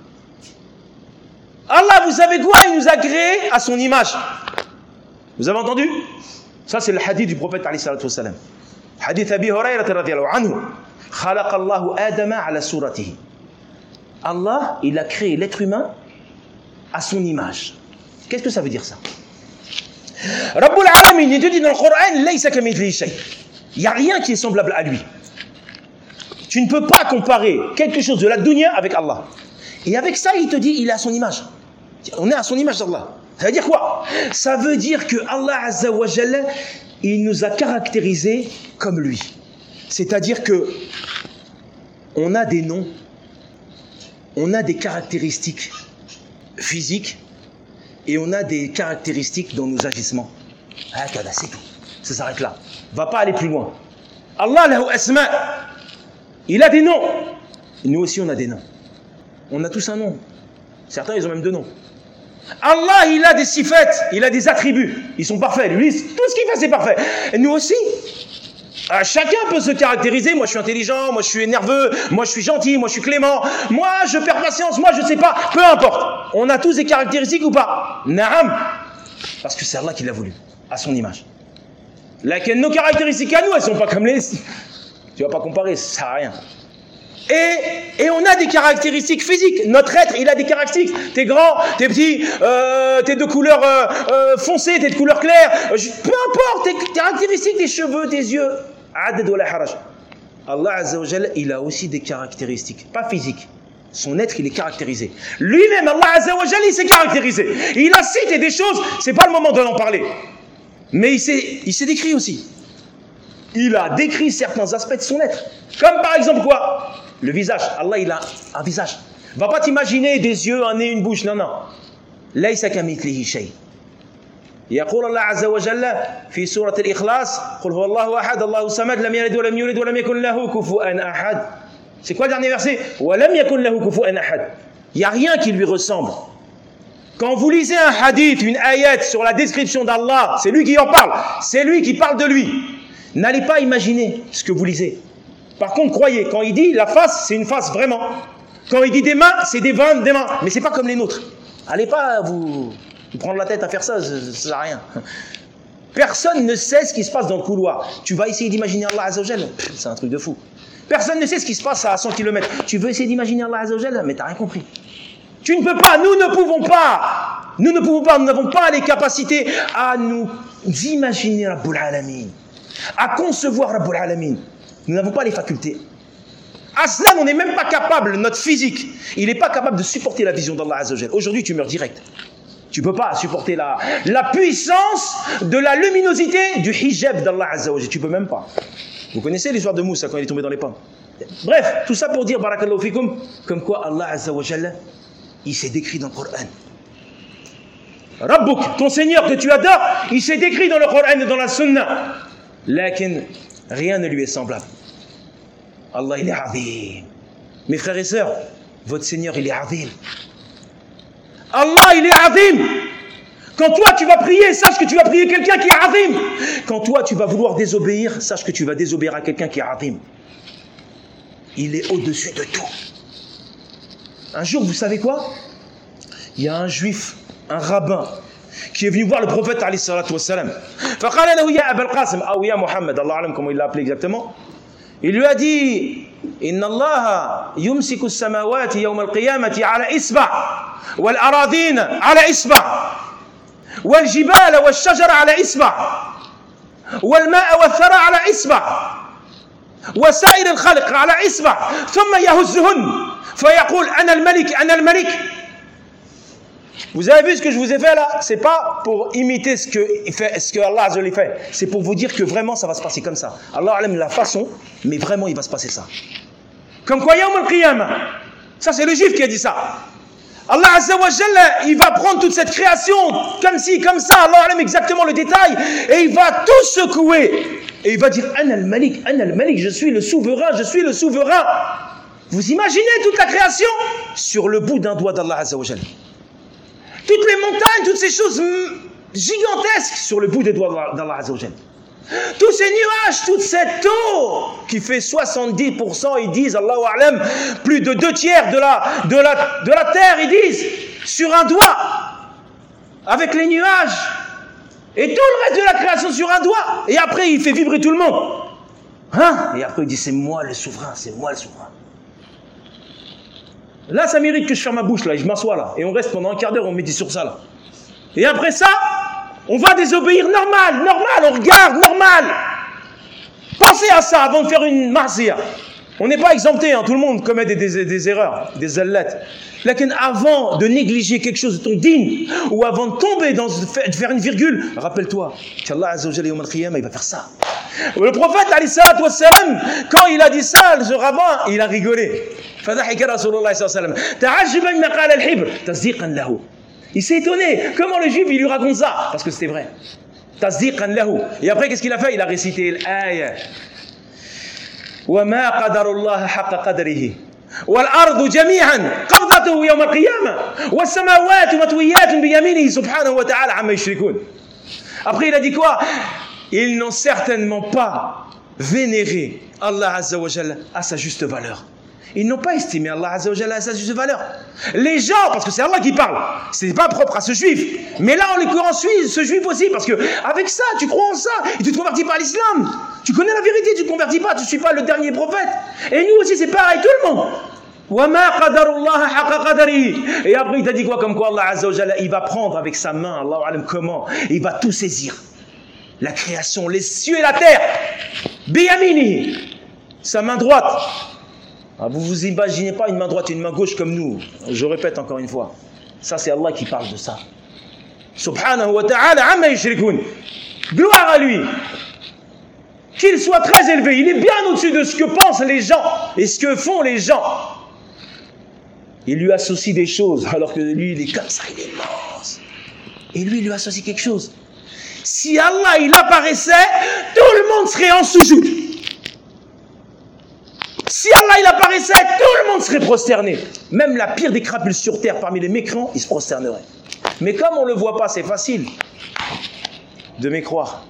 Allah, vous savez quoi? Il nous a créés à son image. Vous avez entendu? Ça c'est le hadith du prophète alayhi salatu wassalam. Hadith Abi Hurayrah radhiyallahu anhu. Khalaqa Allahu Adama ala suratihi. Allah, il a créé l'être humain à son image. Qu'est-ce que ça veut dire ça? Rabbul Alamin, il te dit dans le Coran, laysa kamithlihi shay. Il n'y a rien qui est semblable à lui. Tu ne peux pas comparer quelque chose de la dunya avec Allah. Et avec ça, il te dit, il est à son image. On est à son image d'Allah. Ça veut dire quoi? Ça veut dire que Allah Azza wa Jalla, il nous a caractérisés comme lui. C'est-à-dire que on a des noms, on a des caractéristiques physiques et on a des caractéristiques dans nos agissements. Ah, c'est tout. Ça s'arrête là. Va pas aller plus loin. Allah lahu asma. Il a des noms. Nous aussi, on a des noms. On a tous un nom. Certains, ils ont même deux noms. Allah, il a des sifat, il a des attributs. Ils sont parfaits. Lui, tout ce qu'il fait, c'est parfait. Et nous aussi. Chacun peut se caractériser. Moi, je suis intelligent. Moi, je suis nerveux. Moi, je suis gentil. Moi, je suis clément. Moi, je perds patience. Moi, je ne sais pas. Peu importe. On a tous des caractéristiques ou pas? Naam. Parce que c'est Allah qui l'a voulu. À son image. Laquelle nos caractéristiques à nous, elles ne sont pas comme les... Tu ne vas pas comparer. Ça ne sert à rien. Et, et on a des caractéristiques physiques. Notre être, il a des caractéristiques. T'es grand, t'es petit, euh, t'es de couleur euh, euh, foncée, t'es de couleur claire. Euh, peu importe, tes caractéristiques, tes cheveux, tes yeux. Adad wala haraj. Allah Azza wa Jalla, il a aussi des caractéristiques, pas physiques. Son être, il est caractérisé. Lui-même, Allah Azza wa Jalla, il s'est caractérisé. Il a cité des choses, c'est pas le moment d'en parler. Mais il s'est, il s'est décrit aussi. Il a décrit certains aspects de son être. Comme par exemple quoi? Le visage. Allah, il a un visage. Va pas t'imaginer des yeux, un nez, une bouche. Non, non. Laysa kamithlihi shay. يقول الله عز وجل في سورة الإخلاص قل هو الله أحد الله الصمد لم يلد ولم يولد ولم يكن له كفوا أحد. C'est quoi le dernier verset? ولم يكن له كفوا أحد. Il n'y a rien qui lui ressemble. Quand vous lisez un hadith, une ayat sur la description d'Allah, c'est lui qui en parle. C'est lui qui parle de lui. N'allez pas imaginer ce que vous lisez. Par contre, croyez, quand il dit la face, c'est une face vraiment. Quand il dit des mains, c'est des mains, des mains. Mais c'est pas comme les nôtres. Allez pas vous, vous prendre la tête à faire ça, ça ne sert à rien. Personne ne sait ce qui se passe dans le couloir. Tu vas essayer d'imaginer Allah Azza wa Jalla, c'est un truc de fou. Personne ne sait ce qui se passe à cent kilomètres. Tu veux essayer d'imaginer Allah Azza wa Jalla, mais tu n'as rien compris. Tu ne peux pas, nous ne pouvons pas. Nous ne pouvons pas, nous n'avons pas les capacités à nous imaginer Rabbul Alamin, à concevoir Rabbul Alamin. Nous n'avons pas les facultés. À cela, on n'est même pas capable, notre physique, il n'est pas capable de supporter la vision d'Allah Azza wa Jalla. Aujourd'hui, tu meurs direct. Tu ne peux pas supporter la, la puissance de la luminosité du hijab d'Allah Azza wa Jalla. Tu ne peux même pas. Vous connaissez l'histoire de Moussa quand il est tombé dans les pommes. Bref, tout ça pour dire, barakallahu fikum, comme quoi Allah Azza wa Jalla, il s'est décrit dans le Coran. Rabbuk, ton Seigneur que tu adores, il s'est décrit dans le Coran et dans la Sunna. Lakin, rien ne lui est semblable. Allah, il est azim. Mes frères et sœurs, votre Seigneur, il est azim. Allah, il est azim. Quand toi, tu vas prier, sache que tu vas prier quelqu'un qui est azim. Quand toi, tu vas vouloir désobéir, sache que tu vas désobéir à quelqu'un qui est azim. Il est au-dessus de tout. Un jour, vous savez quoi? Il y a un juif, un rabbin, qui est venu voir le prophète alayhi salatu wassalam. فقال له يا أبا القاسم أو يا محمد, Allah alam comment il l'a appelé exactement. Il lui a dit إن الله يمسك السماوات يوم القيامة على إصبع والأراضين على إصبع والجبال والشجر على إصبع والماء والثرى على إصبع وسائر الخلق على إصبع ثم يهزهن فيقول أنا الملك أنا الملك. Vous avez vu ce que je vous ai fait là? C'est pas pour imiter ce que, fait, ce que Allah Azza wa Jalla fait. C'est pour vous dire que vraiment ça va se passer comme ça. Allah aime la façon, mais vraiment il va se passer ça. Comme quoi, Yawm al-Qiyamah. Ça c'est le juif qui a dit ça. Allah Azza wa Jalla, il va prendre toute cette création comme ci, comme ça. Allah aime exactement le détail. Et il va tout secouer. Et il va dire, Ana al-Malik, Ana al-Malik, je suis le souverain, je suis le souverain. Vous imaginez toute la création sur le bout d'un doigt d'Allah Azza wa Jalla. Toutes les montagnes, toutes ces choses gigantesques sur le bout des doigts d'Allah Azza wa Jalla. Tous ces nuages, toute cette eau qui fait soixante-dix pour cent, ils disent, Allahu A'lam, plus de deux tiers de la, de, la, de la terre, ils disent, sur un doigt, avec les nuages, et tout le reste de la création sur un doigt, et après il fait vibrer tout le monde. Hein? Et après il dit, c'est moi le souverain, c'est moi le souverain. Là, ça mérite que je ferme ma bouche, là, et je m'assois là, et on reste pendant un quart d'heure, on médite sur ça, là. Et après ça, on va désobéir normal, normal, on regarde, normal. Pensez à ça avant de faire une marziya. On n'est pas exempté, hein, tout le monde commet des, des, des erreurs, des zellettes. Lakin avant de négliger quelque chose de ton digne, ou avant de tomber dans, de faire une virgule, rappelle-toi qu'Allah Azza wa Jalla Yawm al-Qiyamah, il va faire ça. Le prophète, alayhi salatu wa salam, quand il a dit ça, ce rabbin, il a rigolé. فضحك رسول الله صلى الله عليه وسلم تعجبا ما قال الحبر تصديقا له. Il s'est étonné. Comment le juif, il lui raconte ça? Parce que c'était vrai. Tasdiqan lahu. Et après, qu'est-ce qu'il a fait? Il a récité l'ayah. وَمَا قَدَرُ اللَّهَ حَقَّ قَدْرِهِ وَالْأَرْضُ جَمِيعًا قَبْضَتُهُ يَوْمَ الْقِيَامَةِ وَالسَّمَاوَاتُ مَطْوِيَّاتٌ بِيَمِينِهِ سُبْحَانَهُ وَتَعَالَى عَمَّا يُشْرِكُونَ. Après, il a dit quoi? Ils n'ont certainement pas vénéré Allah Azza wa Jalla à sa juste valeur. Ils n'ont pas estimé Allah Azza wa Jalla à sa juste valeur. Les gens, parce que c'est Allah qui parle, ce n'est pas propre à ce juif. Mais là, en l'occurrence, ce juif aussi, parce que avec ça, tu crois en ça, et tu te convertis pas à l'islam. Tu connais la vérité, tu ne te convertis pas, tu ne suis pas le dernier prophète. Et nous aussi, c'est pareil, tout le monde. Et après, il t'a dit quoi? Comme quoi Allah Azza wa Jalla, il va prendre avec sa main, Allah alam comment, il va tout saisir. La création, les cieux et la terre. Biyamini, sa main droite. Ah, vous vous imaginez pas une main droite et une main gauche comme nous. Je répète encore une fois. Ça, c'est Allah qui parle de ça. Subhanahu wa ta'ala, amma yushrikun. Gloire à lui. Qu'il soit très élevé. Il est bien au-dessus de ce que pensent les gens et ce que font les gens. Il lui associe des choses alors que lui, il est comme ça, il est immense. Et lui, il lui associe quelque chose. Si Allah, il apparaissait, tout le monde serait en sujoud. Si Allah il apparaissait, tout le monde serait prosterné. Même la pire des crapules sur terre parmi les mécréants, il se prosternerait. Mais comme on ne le voit pas, c'est facile de mécroire.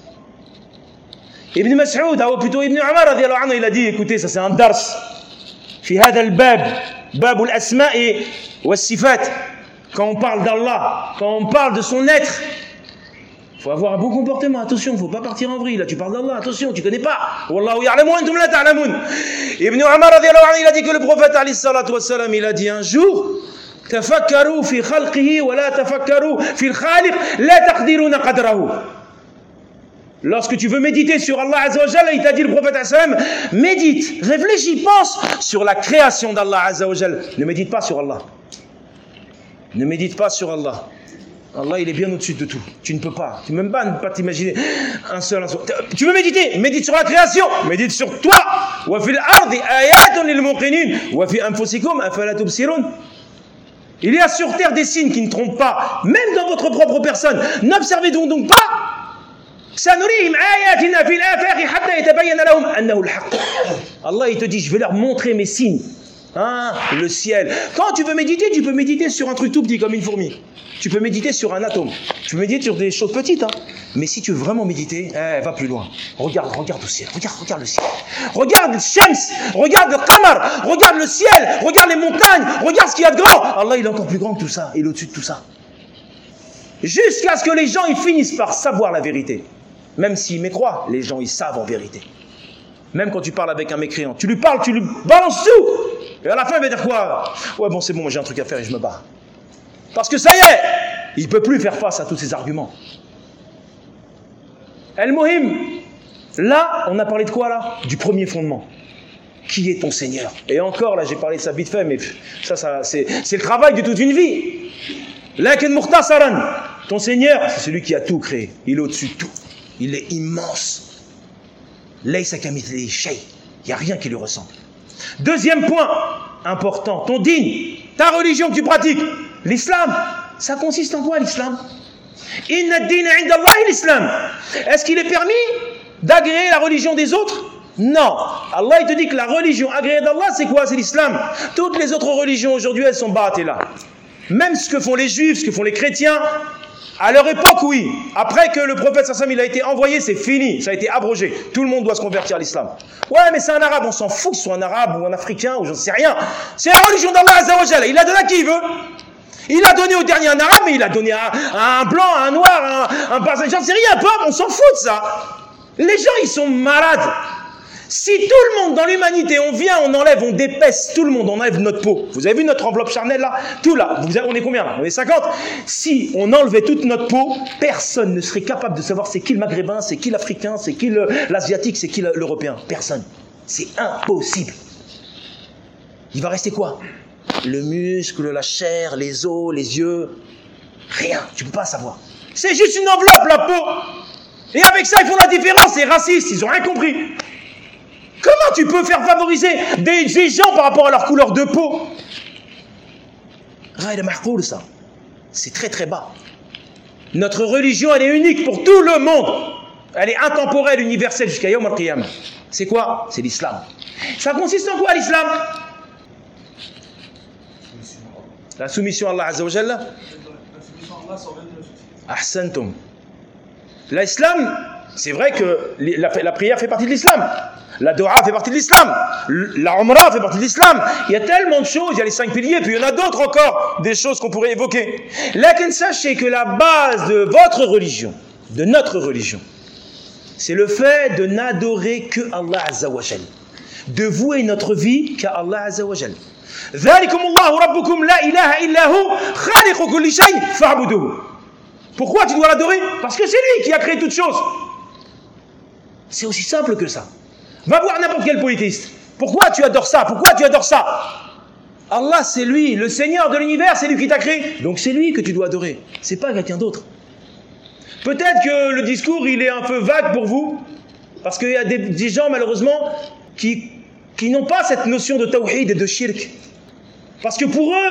Ibn Mas'ud, ou plutôt Ibn Umar, il a dit, écoutez, ça c'est un dars. Fi hada al-bab, bab al-asma'i wa sifat. Quand on parle d'Allah, quand on parle de son être, il faut avoir un bon comportement, attention, il ne faut pas partir en vrille. Là, tu parles d'Allah, attention, tu ne connais pas. Wallahu ya'lamu wa antum la ta'lamun. Ibn Umar radiyallahu anhu, il a dit que le prophète alayhi salatu wa salam, il a dit un jour, tafakkaru fi khalqihi wa la tafakkaru fi al-khaliq, la taqdiruna qadrahu. Lorsque tu veux méditer sur Allah Azza wa Jalla, il t'a dit le prophète alayhi salam, médite, réfléchis, pense sur la création d'Allah Azza wa Jalla. Ne médite pas sur Allah. Ne médite pas sur Allah. Allah, il est bien au-dessus de tout. Tu ne peux pas. Tu ne peux même pas ne pas t'imaginer un seul instant. Tu veux méditer? Médite sur la création. Médite sur toi. Wa fil ardi ayatun lil muqinin wa fi anfusikum afala tubsirun. Il y a sur terre des signes qui ne trompent pas, même dans votre propre personne. N'observez donc donc pas. Sanurihim ayatina fil afaqi hatta yatabayyana lahum annahu al-haqq. Allah, il te dit, je vais leur montrer mes signes. Hein, le ciel. Quand tu veux méditer, tu peux méditer sur un truc tout petit comme une fourmi. Tu peux méditer sur un atome. Tu peux méditer sur des choses petites. Hein. Mais si tu veux vraiment méditer, eh, va plus loin. Regarde, regarde au ciel. Regarde, regarde le ciel. Regarde le Shams. Regarde le Qamar. Regarde le ciel. Regarde les montagnes. Regarde ce qu'il y a de grand. Allah, il est encore plus grand que tout ça. Il est au-dessus de tout ça. Jusqu'à ce que les gens ils finissent par savoir la vérité. Même s'ils mécroient, les gens ils savent en vérité. Même quand tu parles avec un mécréant, tu lui parles, tu lui balances tout. Et à la fin, il va dire quoi? Ouais, bon, c'est bon, moi j'ai un truc à faire et je me barre. Parce que ça y est, il ne peut plus faire face à tous ces arguments. El-Mohim, là, on a parlé de quoi là? Du premier fondement. Qui est ton Seigneur? Et encore, là, j'ai parlé de ça vite fait, mais ça, ça c'est le travail de toute une vie. Lakin mukhtasaran, ton Seigneur, c'est celui qui a tout créé. Il est au-dessus de tout. Il est immense. Laysa kamithlihi shay. Il n'y a rien qui lui ressemble. Deuxième point important, ton din, ta religion que tu pratiques, l'islam, ça consiste en quoi l'islam? Inna ad-dina 'inda Allahi l'islam. Est-ce qu'il est permis d'agréer la religion des autres? Non. Allah il te dit que la religion agréée d'Allah, c'est quoi? C'est l'islam. Toutes les autres religions aujourd'hui, elles sont battées là. Même ce que font les juifs, ce que font les chrétiens, à leur époque, oui. Après que le prophète sallam il a été envoyé, c'est fini, ça a été abrogé. Tout le monde doit se convertir à l'islam. Ouais, mais c'est un arabe, on s'en fout que ce soit un arabe ou un africain ou j'en sais rien. C'est la religion d'Allah Azza wa Jalla. Il la donne à qui il veut. Il a donné au dernier un arabe, mais il a donné à, à un blanc, à un noir, à un, un passage, j'en sais rien, peu, on s'en fout de ça. Les gens, ils sont malades. Si tout le monde dans l'humanité, on vient, on enlève, on dépaisse tout le monde, on enlève notre peau. Vous avez vu notre enveloppe charnelle là? Tout là. Vous avez, on est combien là? On est cinquante. Si on enlevait toute notre peau, personne ne serait capable de savoir c'est qui le maghrébin, c'est qui l'africain, c'est qui l'asiatique, c'est qui l'européen. Personne. C'est impossible. Il va rester quoi? Le muscle, la chair, les os, les yeux. Rien. Tu ne peux pas savoir. C'est juste une enveloppe, la peau. Et avec ça, ils font la différence. C'est raciste. Ils n'ont rien compris. Comment tu peux faire favoriser des, des gens par rapport à leur couleur de peau? Ça, c'est très très bas. Notre religion, elle est unique pour tout le monde. Elle est intemporelle, universelle jusqu'à Yawm al-Qiyamah. C'est quoi? C'est l'islam. Ça consiste en quoi l'islam? La soumission à Allah Azza wa Jalla. Ahsantum. L'islam, c'est vrai que la, la prière fait partie de l'islam. La doha fait partie de l'islam. La umrah fait partie de l'islam. Il y a tellement de choses. Il y a les cinq piliers, puis il y en a d'autres encore, des choses qu'on pourrait évoquer. Là, sachez que la base de votre religion, de notre religion, c'est le fait de n'adorer que Allah Azza wa Jal. De vouer notre vie qu'à Allah Azza wa Jal. Pourquoi tu dois l'adorer? Parce que c'est lui qui a créé toutes choses. C'est aussi simple que ça. Va voir n'importe quel polythéiste. Pourquoi tu adores ça? Pourquoi tu adores ça? Allah, c'est lui, le Seigneur de l'univers, c'est lui qui t'a créé. Donc c'est lui que tu dois adorer. C'est pas quelqu'un d'autre. Peut-être que le discours, il est un peu vague pour vous, parce qu'il y a des, des gens, malheureusement, qui, qui n'ont pas cette notion de tawhid et de shirk. Parce que pour eux,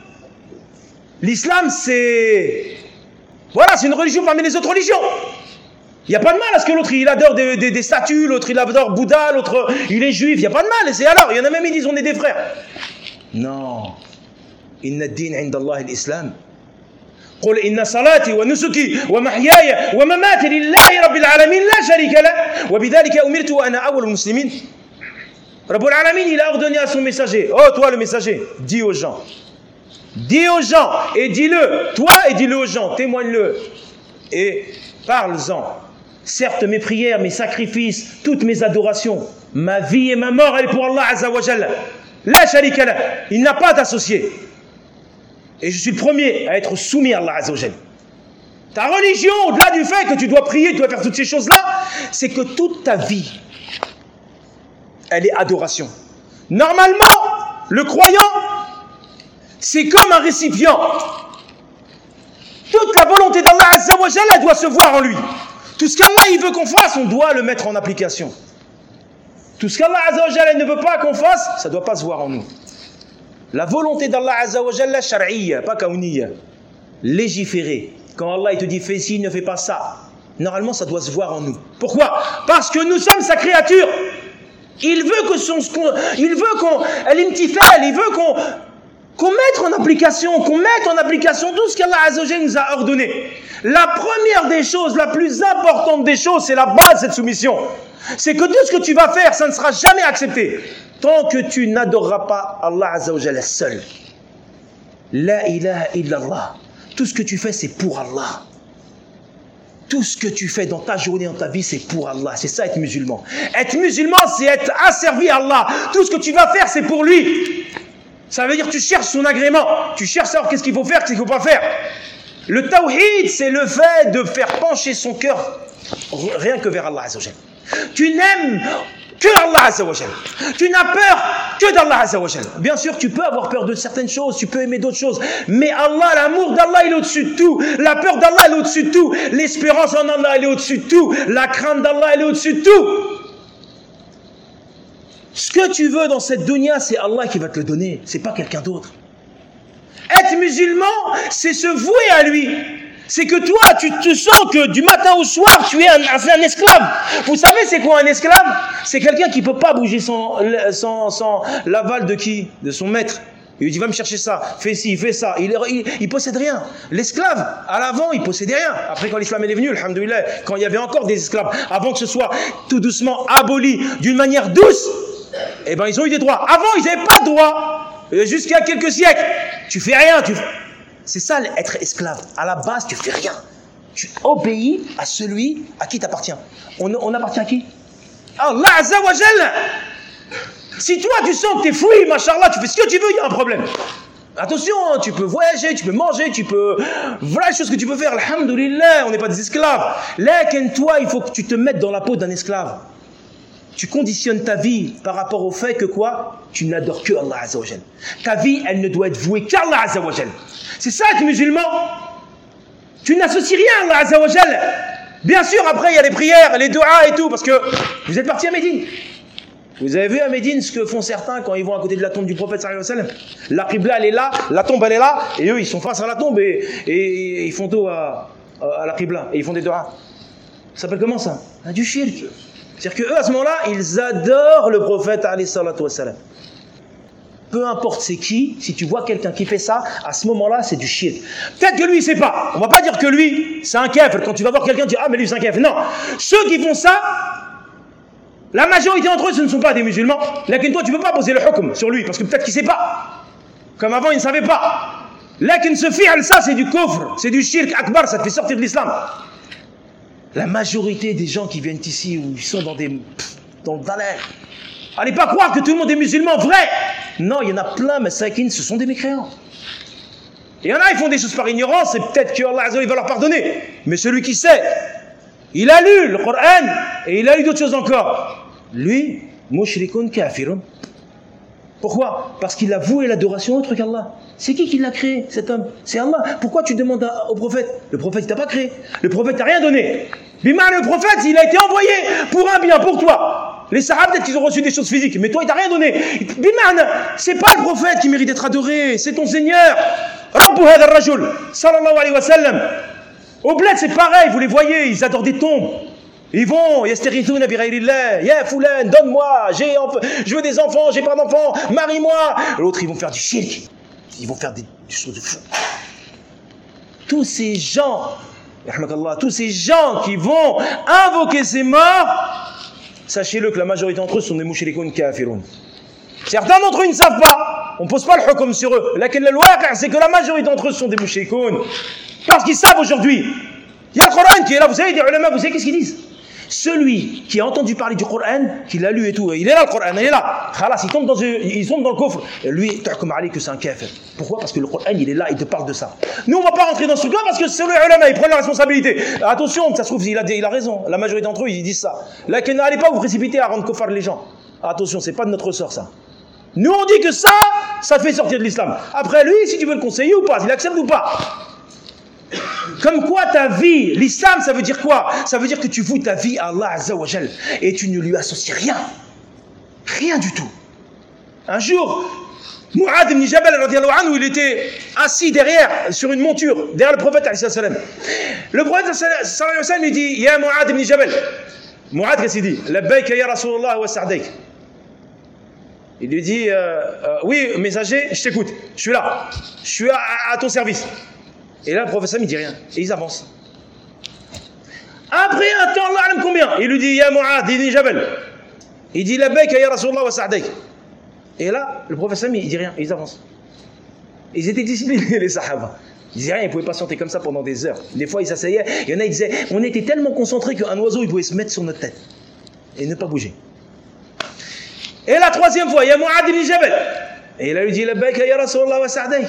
l'islam, c'est... Voilà, c'est une religion parmi les autres religions. Il n'y a pas de mal à ce que l'autre il adore des, des, des statues, l'autre il adore Bouddha, l'autre il est juif, il n'y a pas de mal. Et c'est alors, il y en a même qui disent on est des frères. Non. Inna ad-din 'inda Allah al-Islam. قل إن صلاتي ونسكي ومحياي ومماتي لله رب العالمين لا شريك له وبذلك أمرت وأنا أول المسلمين. رب العالمين il a ordonné à son messager. Oh toi le messager, dis aux gens. Dis aux gens et dis-le, toi et dis-le aux gens, témoigne-le et parle-en. Certes, mes prières, mes sacrifices, toutes mes adorations, ma vie et ma mort, elle est pour Allah Azza wa Jalla. La sharika la. Il n'a pas d'associé. Et je suis le premier à être soumis à Allah Azza wa Jalla. Ta religion, au-delà du fait que tu dois prier, tu dois faire toutes ces choses-là, c'est que toute ta vie, elle est adoration. Normalement, le croyant, c'est comme un récipient. Toute la volonté d'Allah Azza wa Jalla doit se voir en lui. Tout ce qu'Allah il veut qu'on fasse, on doit le mettre en application. Tout ce qu'Allah Azza wa Jalla ne veut pas qu'on fasse, ça ne doit pas se voir en nous. La volonté d'Allah Azza wa Jalla, shar'iyya, pas kawniyya, légiférée. Quand Allah il te dit fais ci, ne fais pas ça, normalement ça doit se voir en nous. Pourquoi? Parce que nous sommes sa créature. Il veut que son, il veut qu'on, l'imtithal, il veut qu'on qu'on mette en application, qu'on mette en application tout ce qu'Allah Azza wa Jalla nous a ordonné. La première des choses, la plus importante des choses, c'est la base de cette soumission. C'est que tout ce que tu vas faire, ça ne sera jamais accepté. Tant que tu n'adoreras pas Allah Azza wa Jalla seul. La ilaha illallah. Tout ce que tu fais, c'est pour Allah. Tout ce que tu fais dans ta journée, dans ta vie, c'est pour Allah. C'est ça être musulman. Être musulman, c'est être asservi à Allah. Tout ce que tu vas faire, c'est pour lui. Ça veut dire que tu cherches son agrément. Tu cherches à savoir qu'est-ce qu'il faut faire, qu'est-ce qu'il ne faut pas faire. Le tawhid, c'est le fait de faire pencher son cœur rien que vers Allah Azza wa Jalla. Tu n'aimes que Allah Azza wa Jal. Tu n'as peur que d'Allah Azza wa Jal. Bien sûr, tu peux avoir peur de certaines choses, tu peux aimer d'autres choses, mais Allah, l'amour d'Allah, il est au-dessus de tout. La peur d'Allah, elle est au-dessus de tout. L'espérance en Allah, elle est au-dessus de tout. La crainte d'Allah, elle est au-dessus de tout. Ce que tu veux dans cette dunya, c'est Allah qui va te le donner, c'est pas quelqu'un d'autre. Être musulman, c'est se vouer à lui. C'est que toi, tu te sens que du matin au soir, tu es un, un esclave. Vous savez, c'est quoi un esclave? C'est quelqu'un qui ne peut pas bouger sans, sans, sans l'aval de qui? De son maître. Il lui dit, va me chercher ça, fais ci, fais ça. Il, il, il possède rien. L'esclave, à l'avant, il possédait rien. Après, quand l'islam est venu, alhamdoulilah, quand il y avait encore des esclaves, avant que ce soit tout doucement aboli d'une manière douce, eh ben, ils ont eu des droits. Avant, ils n'avaient pas de droits. Jusqu'à quelques siècles. Tu fais rien, tu fais... C'est ça, être esclave. À la base, tu fais rien. Tu obéis à celui à qui t'appartient. On, on appartient à qui? Allah Azza wa Jal. Si toi, tu sens que t'es free, machallah, tu fais ce que tu veux, il y a un problème. Attention, hein, tu peux voyager, tu peux manger, tu peux... Voilà les choses que tu peux faire. Alhamdoulilah, on n'est pas des esclaves. Là, toi, il faut que tu te mettes dans la peau d'un esclave. Tu conditionnes ta vie par rapport au fait que quoi? Tu n'adores que Allah Azza wa Jal. Ta vie, elle ne doit être vouée qu'à Allah Azza wa Jal. C'est ça être musulman. Tu n'associes rien à Allah Azza wa Jal. Bien sûr, après, il y a les prières, les du'as et tout, parce que vous êtes parti à Médine. Vous avez vu à Médine ce que font certains quand ils vont à côté de la tombe du prophète sallallahu alayhi wa sallam. La qibla, elle est là, la tombe, elle est là, et eux, ils sont face à la tombe et, et, et ils font dos à, à la qibla, et ils font des du'as. Ça s'appelle comment ça? Du shirk. C'est-à-dire qu'eux, à ce moment-là, ils adorent le prophète, alayhi salatu wassalam. Peu importe c'est qui, si tu vois quelqu'un qui fait ça, à ce moment-là, c'est du shirk. Peut-être que lui, il ne sait pas. On ne va pas dire que lui, c'est un kafir. Quand tu vas voir quelqu'un, tu dis, ah, mais lui, c'est un kafir. Non. Ceux qui font ça, la majorité d'entre eux, ce ne sont pas des musulmans. Là, toi, tu ne peux pas poser le hukm sur lui, parce que peut-être qu'il ne sait pas. Comme avant, il ne savait pas. Là, qu'il se fi'al, ça, c'est du kufr, c'est du shirk akbar, ça te fait sortir de l'islam. La majorité des gens qui viennent ici, où ils sont dans des... dans le dalal. Allez pas croire que tout le monde est musulman, vrai. Non, il y en a plein, mais sakin, ce sont des mécréants. Il y en a, ils font des choses par ignorance, et peut-être que Allah Azza wa Jalla va leur pardonner. Mais celui qui sait, il a lu le Coran, et il a lu d'autres choses encore. Lui, mushrikun kafirun. Pourquoi? Parce qu'il a voué l'adoration autre qu'Allah. C'est qui qui l'a créé, cet homme? C'est Allah. Pourquoi tu demandes à, au prophète? Le prophète, il t'a pas créé. Le prophète t'a rien donné. Bimar, le prophète, il a été envoyé pour un bien, pour toi. Les Sahaba, peut-être qu'ils ont reçu des choses physiques, mais toi, il t'a rien donné. Bimar, c'est pas le prophète qui mérite d'être adoré, c'est ton Seigneur. Rabbu hadha ar-rajul, sallallahu alayhi wa sallam. Au bled, c'est pareil, vous les voyez, ils adorent des tombes. Ils vont, yastaghithuna bi ghayrillah, ya fulan, donne-moi, j'ai je veux des enfants, j'ai pas d'enfants, marie-moi. L'autre, ils vont faire du shirk. Ils vont faire des, des choses de fou. Tous ces gens, tous ces gens qui vont invoquer ces morts, sachez-le que la majorité d'entre eux sont des mouchrikoun kafiroun. Certains d'entre eux ils ne savent pas. On ne pose pas le hukm sur eux. Lakin le waqi', c'est que la majorité d'entre eux sont des mouchrikoun. Parce qu'ils savent aujourd'hui. Il y a le Coran qui est là, vous savez, des ulama, vous savez qu'est-ce qu'ils disent? Celui qui a entendu parler du Coran, qui l'a lu et tout, il est là le Coran, il est là. Khalas, il tombe dans, il tombe dans le coffre. Et lui, t'ahkum alayh que c'est un kafir. Pourquoi? Parce que le Coran, il est là, il te parle de ça. Nous, on ne va pas rentrer dans ce truc-là parce que c'est les ulama, ils prennent la responsabilité. Attention, ça se trouve, il a, il a raison. La majorité d'entre eux, ils disent ça. Là, n'allez pas vous précipiter à rendre kofar les gens. Attention, c'est pas de notre ressort, ça. Nous, on dit que ça, ça fait sortir de l'islam. Après, lui, si tu veux le conseiller ou pas, il accepte ou pas. Comme quoi ta vie, l'islam ça veut dire quoi? Ça veut dire que tu voues ta vie à Allah Azza wa Jal et tu ne lui associes rien. Rien du tout. Un jour, Mu'adh ibn Jabal radiallahu anhu, il était assis derrière, sur une monture, derrière le prophète alayhi salam. Le prophète sallallahu alayhi wa sallam lui dit, Ya Mu'adh ibn Jabal. Mu'adh qu'est-ce qu'il dit? Labbayka ya Rasulullah wa sa'dayk. Il lui dit, euh, euh, oui messager, je t'écoute, je suis là, je suis à, à, à ton service. Et là, le professeur, il ne dit rien. Et ils avancent. Après un temps, Allah alam combien? Il lui dit, Ya Mu'adh ibn Jabal. Il dit, Labbayka ya Rasulullah wa sa'dayk. Et là, le professeur, il ne dit rien. Et ils avancent. Ils étaient disciplinés, les Sahaba. Ils disaient rien, ils ne pouvaient pas chanter comme ça pendant des heures. Des fois, ils s'asseyaient. Il y en a, ils disaient, on était tellement concentrés qu'un oiseau, il pouvait se mettre sur notre tête. Et ne pas bouger. Et la troisième fois, Ya Mu'adh ibn Jabal. Et là, il lui dit, Labbayka ya Rasulullah wa sa'dayk.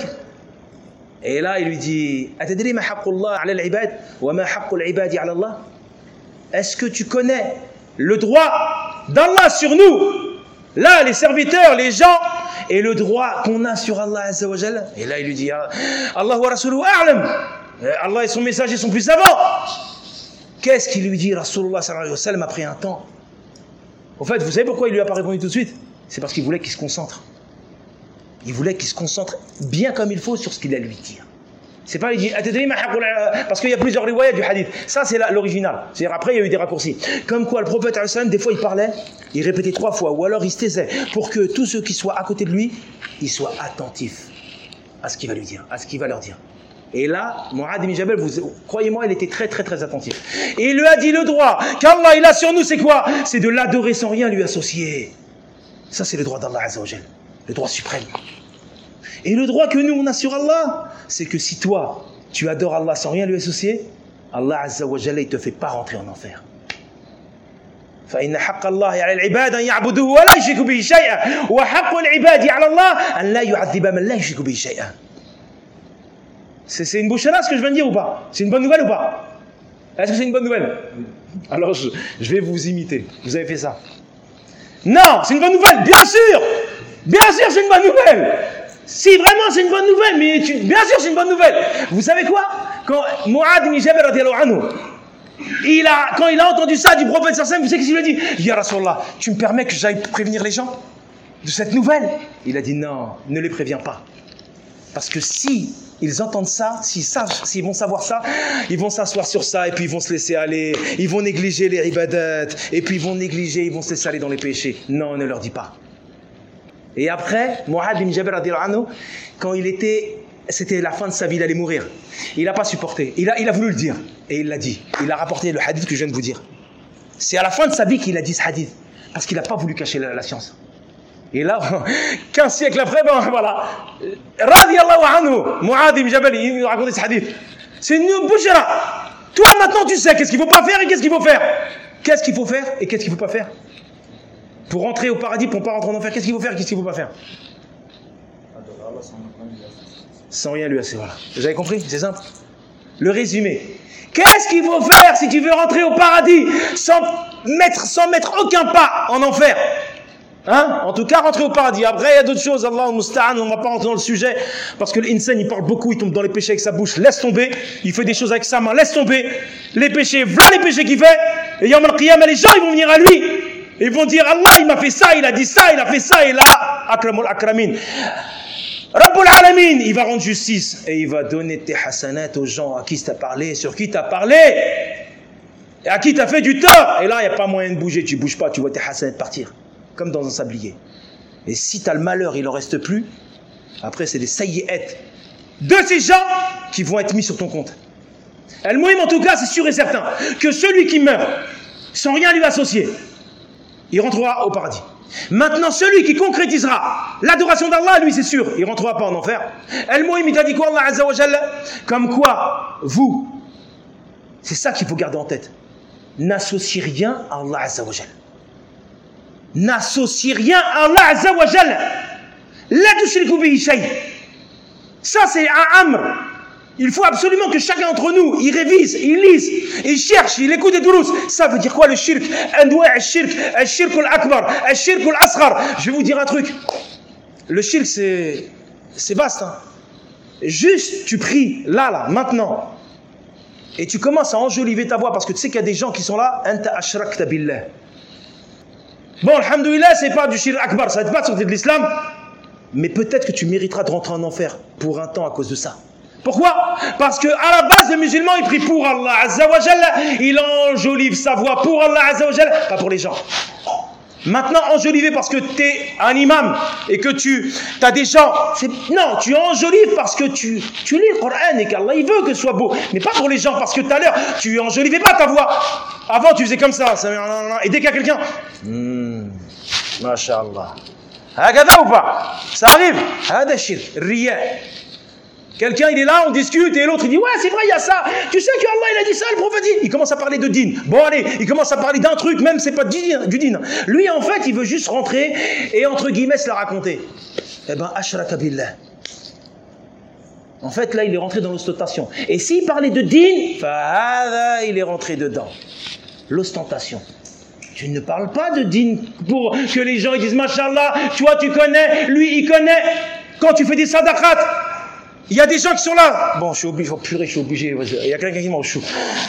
Et là, il lui dit, Atadri ma haqqullah ala al-ibad wa ma haqqul ibadi ala Allah? Est-ce que tu connais le droit d'Allah sur nous, là, les serviteurs, les gens, et le droit qu'on a sur Allah Azza wa Jalla. Et là, il lui dit, Allah wa Rasuluhu a'lam. Allah et son messager sont plus savants. Qu'est-ce qu'il lui dit, Rasulullah sallallahu alayhi wa sallam, après un temps? En fait, vous savez pourquoi il lui a pas répondu tout de suite? C'est parce qu'il voulait qu'il se concentre. Il voulait qu'il se concentre bien comme il faut sur ce qu'il allait lui dire. C'est pas lui dire, parce qu'il y a plusieurs riwayats du hadith. Ça, c'est l'original. C'est-à-dire, après, il y a eu des raccourcis. Comme quoi, le prophète, des fois, il parlait, il répétait trois fois, ou alors il se taisait, pour que tous ceux qui soient à côté de lui, ils soient attentifs à ce qu'il va lui dire, à ce qu'il va leur dire. Et là, Mu'adh ibn Jabal, vous, croyez-moi, il était très, très, très attentif. Et il lui a dit le droit qu'Allah, il a sur nous, c'est quoi? C'est de l'adorer sans rien lui associer. Ça, c'est le droit d'Allah Azza wa Jal, le droit suprême. Et le droit que nous, on a sur Allah, c'est que si toi, tu adores Allah sans rien lui associer, Allah Azza wa Jalla, il ne te fait pas rentrer en enfer. فإن حق الله على العباد أن يعبدوه ولا يشركوا به شيئا وحق العباد على الله أن لا يعذب من لا يشرك به شيئا. C'est une bouchara ce que je viens de dire ou pas? C'est une bonne nouvelle ou pas? Est-ce que c'est une bonne nouvelle? Alors je, je vais vous imiter. Vous avez fait ça? Non, c'est une bonne nouvelle, bien sûr. Bien sûr, c'est une bonne nouvelle. Si vraiment c'est une bonne nouvelle, mais tu, bien sûr c'est une bonne nouvelle. Vous savez quoi? Quand Mu'adh ibn Jabal radiyallahu anhu, il a, quand il a entendu ça du prophète sallallahu alayhi wa sallam, vous savez ce qu'il lui a dit? Ya Rasulallah, tu me permets que j'aille prévenir les gens de cette nouvelle? Il a dit non, ne les préviens pas. Parce que si ils entendent ça, s'ils savent, s'ils vont savoir ça, ils vont s'asseoir sur ça et puis ils vont se laisser aller, ils vont négliger les ibadat, et puis ils vont négliger, ils vont se laisser aller dans les péchés. Non, ne leur dis pas. Et après, Mu'adh ibn Jabal radiyallahu anhu, quand il était, c'était la fin de sa vie, il allait mourir. Il n'a pas supporté. Il a, il a voulu le dire. Et il l'a dit. Il a rapporté le hadith que je viens de vous dire. C'est à la fin de sa vie qu'il a dit ce hadith. Parce qu'il n'a pas voulu cacher la, la science. Et là, quinze siècles après, ben voilà. Radiyallahu anhu, Mu'adh ibn Jabal, il nous racontait ce hadith. C'est une bouchara. Toi maintenant tu sais qu'est-ce qu'il ne faut pas faire et qu'est-ce qu'il faut faire. Qu'est-ce qu'il faut faire et qu'est-ce qu'il ne faut pas faire. Pour rentrer au paradis, pour ne pas rentrer en enfer, qu'est-ce qu'il faut faire, qu'est-ce qu'il ne faut pas faire? Sans rien lui associer, voilà. Vous avez compris? C'est simple. Le résumé. Qu'est-ce qu'il faut faire si tu veux rentrer au paradis sans mettre, sans mettre aucun pas en enfer? Hein? En tout cas, rentrer au paradis. Après, il y a d'autres choses. Allah musta'an, on ne va pas rentrer dans le sujet parce que l'insan, il parle beaucoup, il tombe dans les péchés avec sa bouche. Laisse tomber. Il fait des choses avec sa main. Laisse tomber. Les péchés, voilà les péchés qu'il fait. Et Yawm al-Qiyamah, les gens, ils vont venir à lui. Ils vont dire, Allah, il m'a fait ça, il a dit ça, il a fait ça, et là, Akramul Akramin. Rabbul Alamin, il va rendre justice et il va donner tes hasanat aux gens à qui t'as parlé, sur qui t'as parlé, et à qui t'as fait du tort. Et là, il n'y a pas moyen de bouger, tu ne bouges pas, tu vois tes hasanat partir, comme dans un sablier. Et si tu as le malheur, il n'en reste plus, après, c'est des sayyi'at de ces gens qui vont être mis sur ton compte. Al-Muhim, en tout cas, c'est sûr et certain que celui qui meurt sans rien lui associer, il rentrera au paradis. Maintenant, celui qui concrétisera l'adoration d'Allah, lui, c'est sûr, il ne rentrera pas en enfer. Al-Muhim, il t'a dit quoi, Allah Azza wa Jalla? Comme quoi, vous, c'est ça qu'il faut garder en tête. N'associe rien à Allah Azza wa Jalla. N'associe rien à Allah Azza wa Jalla. La tushriku bihi shay. Ça, c'est un amr. Il faut absolument que chacun d'entre nous, il révise, il lise, il cherche, il écoute des durous. Ça veut dire quoi le shirk? Le shirk, le shirk al-akbar, le shirk al-asghar. Je vais vous dire un truc. Le shirk, c'est c'est vaste. Hein. Juste, tu pries là, là, maintenant. Et tu commences à enjoliver ta voix parce que tu sais qu'il y a des gens qui sont là. Anta ashrakta billah. Bon, alhamdoulilah, c'est pas du shirk akbar, ça ne va pas sortir de l'islam. Mais peut-être que tu mériteras de rentrer en enfer pour un temps à cause de ça. Pourquoi? Parce que à la base, le musulman, il prie pour Allah Azza wa Jalla. Il enjolive sa voix pour Allah Azza wa Jalla, pas pour les gens. Maintenant, enjoliver parce que tu es un imam et que tu as des gens. Non, tu enjolives parce que tu, tu lis le Coran et qu'Allah il veut que ce soit beau. Mais pas pour les gens, parce que tout à l'heure, tu enjolivais pas ta voix. Avant, tu faisais comme ça. Et dès qu'il y a quelqu'un. Hmm, Masha'Allah. Hagada ou pas? Ça arrive. Hada shirk, riya. Quelqu'un, il est là, on discute, et l'autre, il dit, ouais, c'est vrai, il y a ça. Tu sais que Allah, il a dit ça, le prophète dit. Il commence à parler de din. Bon, allez, il commence à parler d'un truc, même c'est pas du din, du din. Lui, en fait, il veut juste rentrer et, entre guillemets, se la raconter. Eh ben, ashraka billah. En fait, là, il est rentré dans l'ostentation. Et s'il parlait de din, fahada, il est rentré dedans. L'ostentation. Tu ne parles pas de din pour que les gens ils disent Machallah, toi tu connais, lui il connaît. Quand tu fais des sadaqat, il y a des gens qui sont là. Bon, je suis obligé, oh, purée, je suis obligé. Il y a quelqu'un qui mange chou.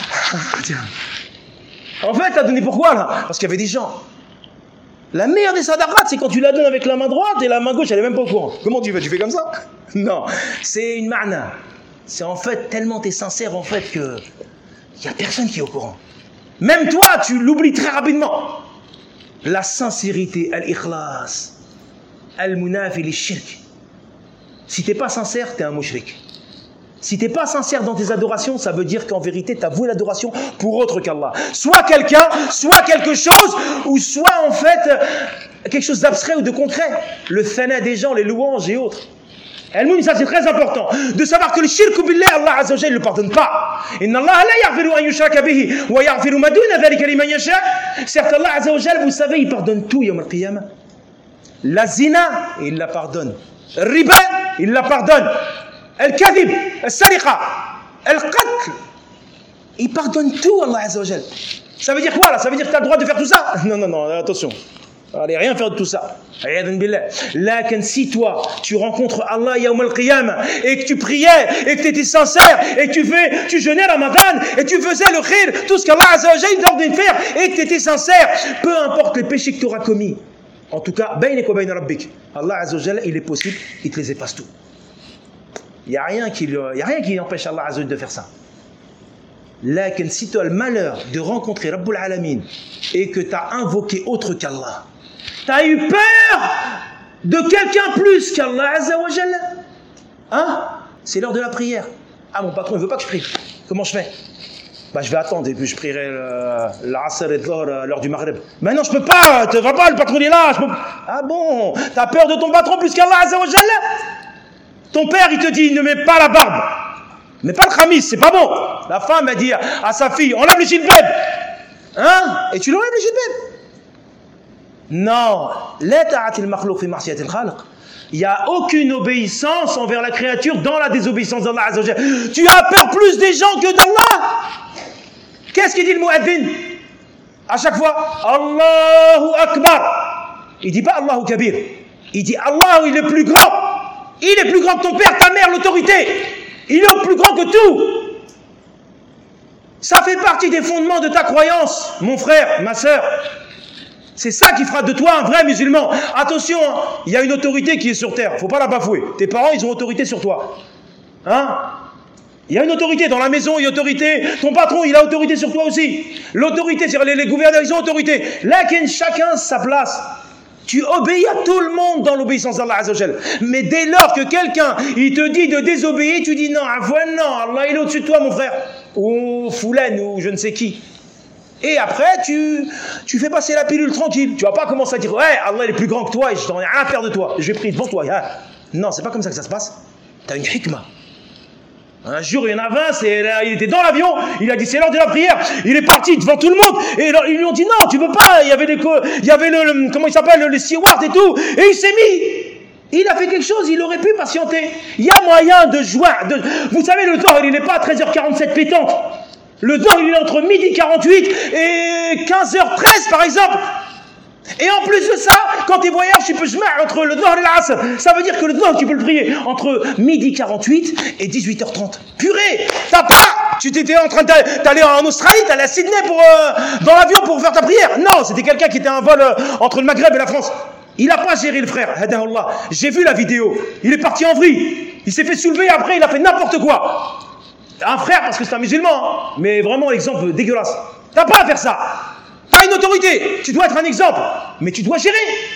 En fait, t'as donné pourquoi là? Parce qu'il y avait des gens. La meilleure des sadaqat, c'est quand tu la donnes avec la main droite et la main gauche, elle est même pas au courant. Comment tu fais? Tu fais comme ça? Non, c'est une ma'na. C'est en fait tellement t'es sincère en fait que il y a personne qui est au courant. Même toi, tu l'oublies très rapidement. La sincérité, al-ikhlas, al-munafi li-shirk. Si t'es pas sincère, t'es un mushrik. Si t'es pas sincère dans tes adorations, ça veut dire qu'en vérité, t'as voué l'adoration pour autre qu'Allah. Soit quelqu'un, soit quelque chose, ou soit en fait quelque chose d'abstrait ou de concret. Le thana des gens, les louanges et autres. El-Mouni, ça c'est très important, de savoir que le shirk billah, Allah Azza wa Jalla ne le pardonne pas. Inna Allah la yaghfiru an yushraka bihi wa yaghfiru ma duna dhalika liman yasha. Certes, Allah Azza wa Jalla, vous savez, il pardonne tout yawm al-qiyamah. La zina, il la pardonne. Riba, il la pardonne. Al-kadhib, al-sariqa, al-qatl, il pardonne tout, Allah Azza wa Jalla. Ça veut dire quoi là? Ça veut dire que tu as le droit de faire tout ça? Non, non, non, attention. Allez, rien faire de tout ça. Là, si toi, tu rencontres Allah Yawm al-Qiyamah et que tu priais et que tu étais sincère et que tu, fais, tu jeûnais Ramadan et tu faisais le khir, tout ce qu'Allah Azza wa Jalla t'ordonne de faire et que tu étais sincère, peu importe les péchés que tu auras commis, en tout cas, baynek wa bayna rabbik, Allah Azza wa Jalla, il est possible, il te les efface tout. Il n'y a rien qui, il y a rien qui empêche Allah Azza wa Jalla de faire ça. Là, si tu as le malheur de rencontrer Rabbul Alamin et que tu as invoqué autre qu'Allah, tu as eu peur de quelqu'un plus qu'Allah Azza wa Jalla, hein? C'est l'heure de la prière. Ah, mon patron, il veut pas que je prie. Comment je fais? Bah, je vais attendre et puis je prierai l'Asr et l'Or, l'heure du Maghreb. Mais non, je peux pas, tu vas pas, le patron il est là. Je peux... Ah bon? Tu as peur de ton patron plus qu'Allah Azza wa Jalla? Ton père, il te dit, ne mets pas la barbe. Mais pas le khamis, c'est pas bon. La femme va dire à sa fille, enlève le jilbab. Hein? Et tu l'enlèves le jilbab. Non, il n'y a aucune obéissance envers la créature dans la désobéissance d'Allah Azza wa Jalla. Tu as peur plus des gens que d'Allah. Qu'est-ce qu'il dit le muaddin? À chaque fois, Allahu Akbar. Il dit pas Allahu Kabir. Il dit Allah, il est plus grand. Il est plus grand que ton père, ta mère, l'autorité. Il est plus grand que tout. Ça fait partie des fondements de ta croyance, mon frère, ma sœur. C'est ça qui fera de toi un vrai musulman. Attention, hein, il y a une autorité qui est sur terre. Faut pas la bafouer. Tes parents, ils ont autorité sur toi. Hein? Il y a une autorité dans la maison, il y a autorité. Ton patron, il a autorité sur toi aussi. L'autorité, c'est les, les gouverneurs, ils ont autorité. Là, chacun sa place. Tu obéis à tout le monde dans l'obéissance d'Allah Azza wa Jalla. Mais dès lors que quelqu'un, il te dit de désobéir, tu dis non, non, Allah il est au-dessus de toi, mon frère. Ou Foulaine, ou je ne sais qui. Et après, tu, tu fais passer la pilule tranquille. Tu vas pas commencer à dire, ouais, Allah il est plus grand que toi et je t'en ai rien à faire de toi. Je vais prier devant toi. Hein. Non, c'est pas comme ça que ça se passe. Tu as une hikmah. Un jour, il y en a vingt, c'est, il était dans l'avion, il a dit c'est l'heure de la prière, il est parti devant tout le monde, et ils lui ont dit non, tu peux pas, il y avait, les, il y avait le, le, comment il s'appelle, les stewards et tout, et il s'est mis, il a fait quelque chose, il aurait pu patienter. Il y a moyen de jouer, de, vous savez, le Zohr, il n'est pas à treize heures quarante-sept pétante, le Zohr, il est entre midi quarante-huit et quinze heures treize par exemple. Et en plus de ça, quand tu voyages, tu peux se mettre entre le Zohr et l'Asr. Ça veut dire que le Zohr, tu peux le prier entre midi quarante-huit et dix-huit heures trente. Purée, t'as pas, tu t'étais en train d'aller en Australie, t'allais à Sydney pour, euh, dans l'avion pour faire ta prière. Non, c'était quelqu'un qui était en vol euh, entre le Maghreb et la France. Il n'a pas géré le frère, Hadahullah. J'ai vu la vidéo. Il est parti en vrille. Il s'est fait soulever après, il a fait n'importe quoi. Un frère parce que c'est un musulman, hein. Mais vraiment, exemple dégueulasse. T'as pas à faire ça. T'as une autorité, tu dois être un exemple, mais tu dois gérer.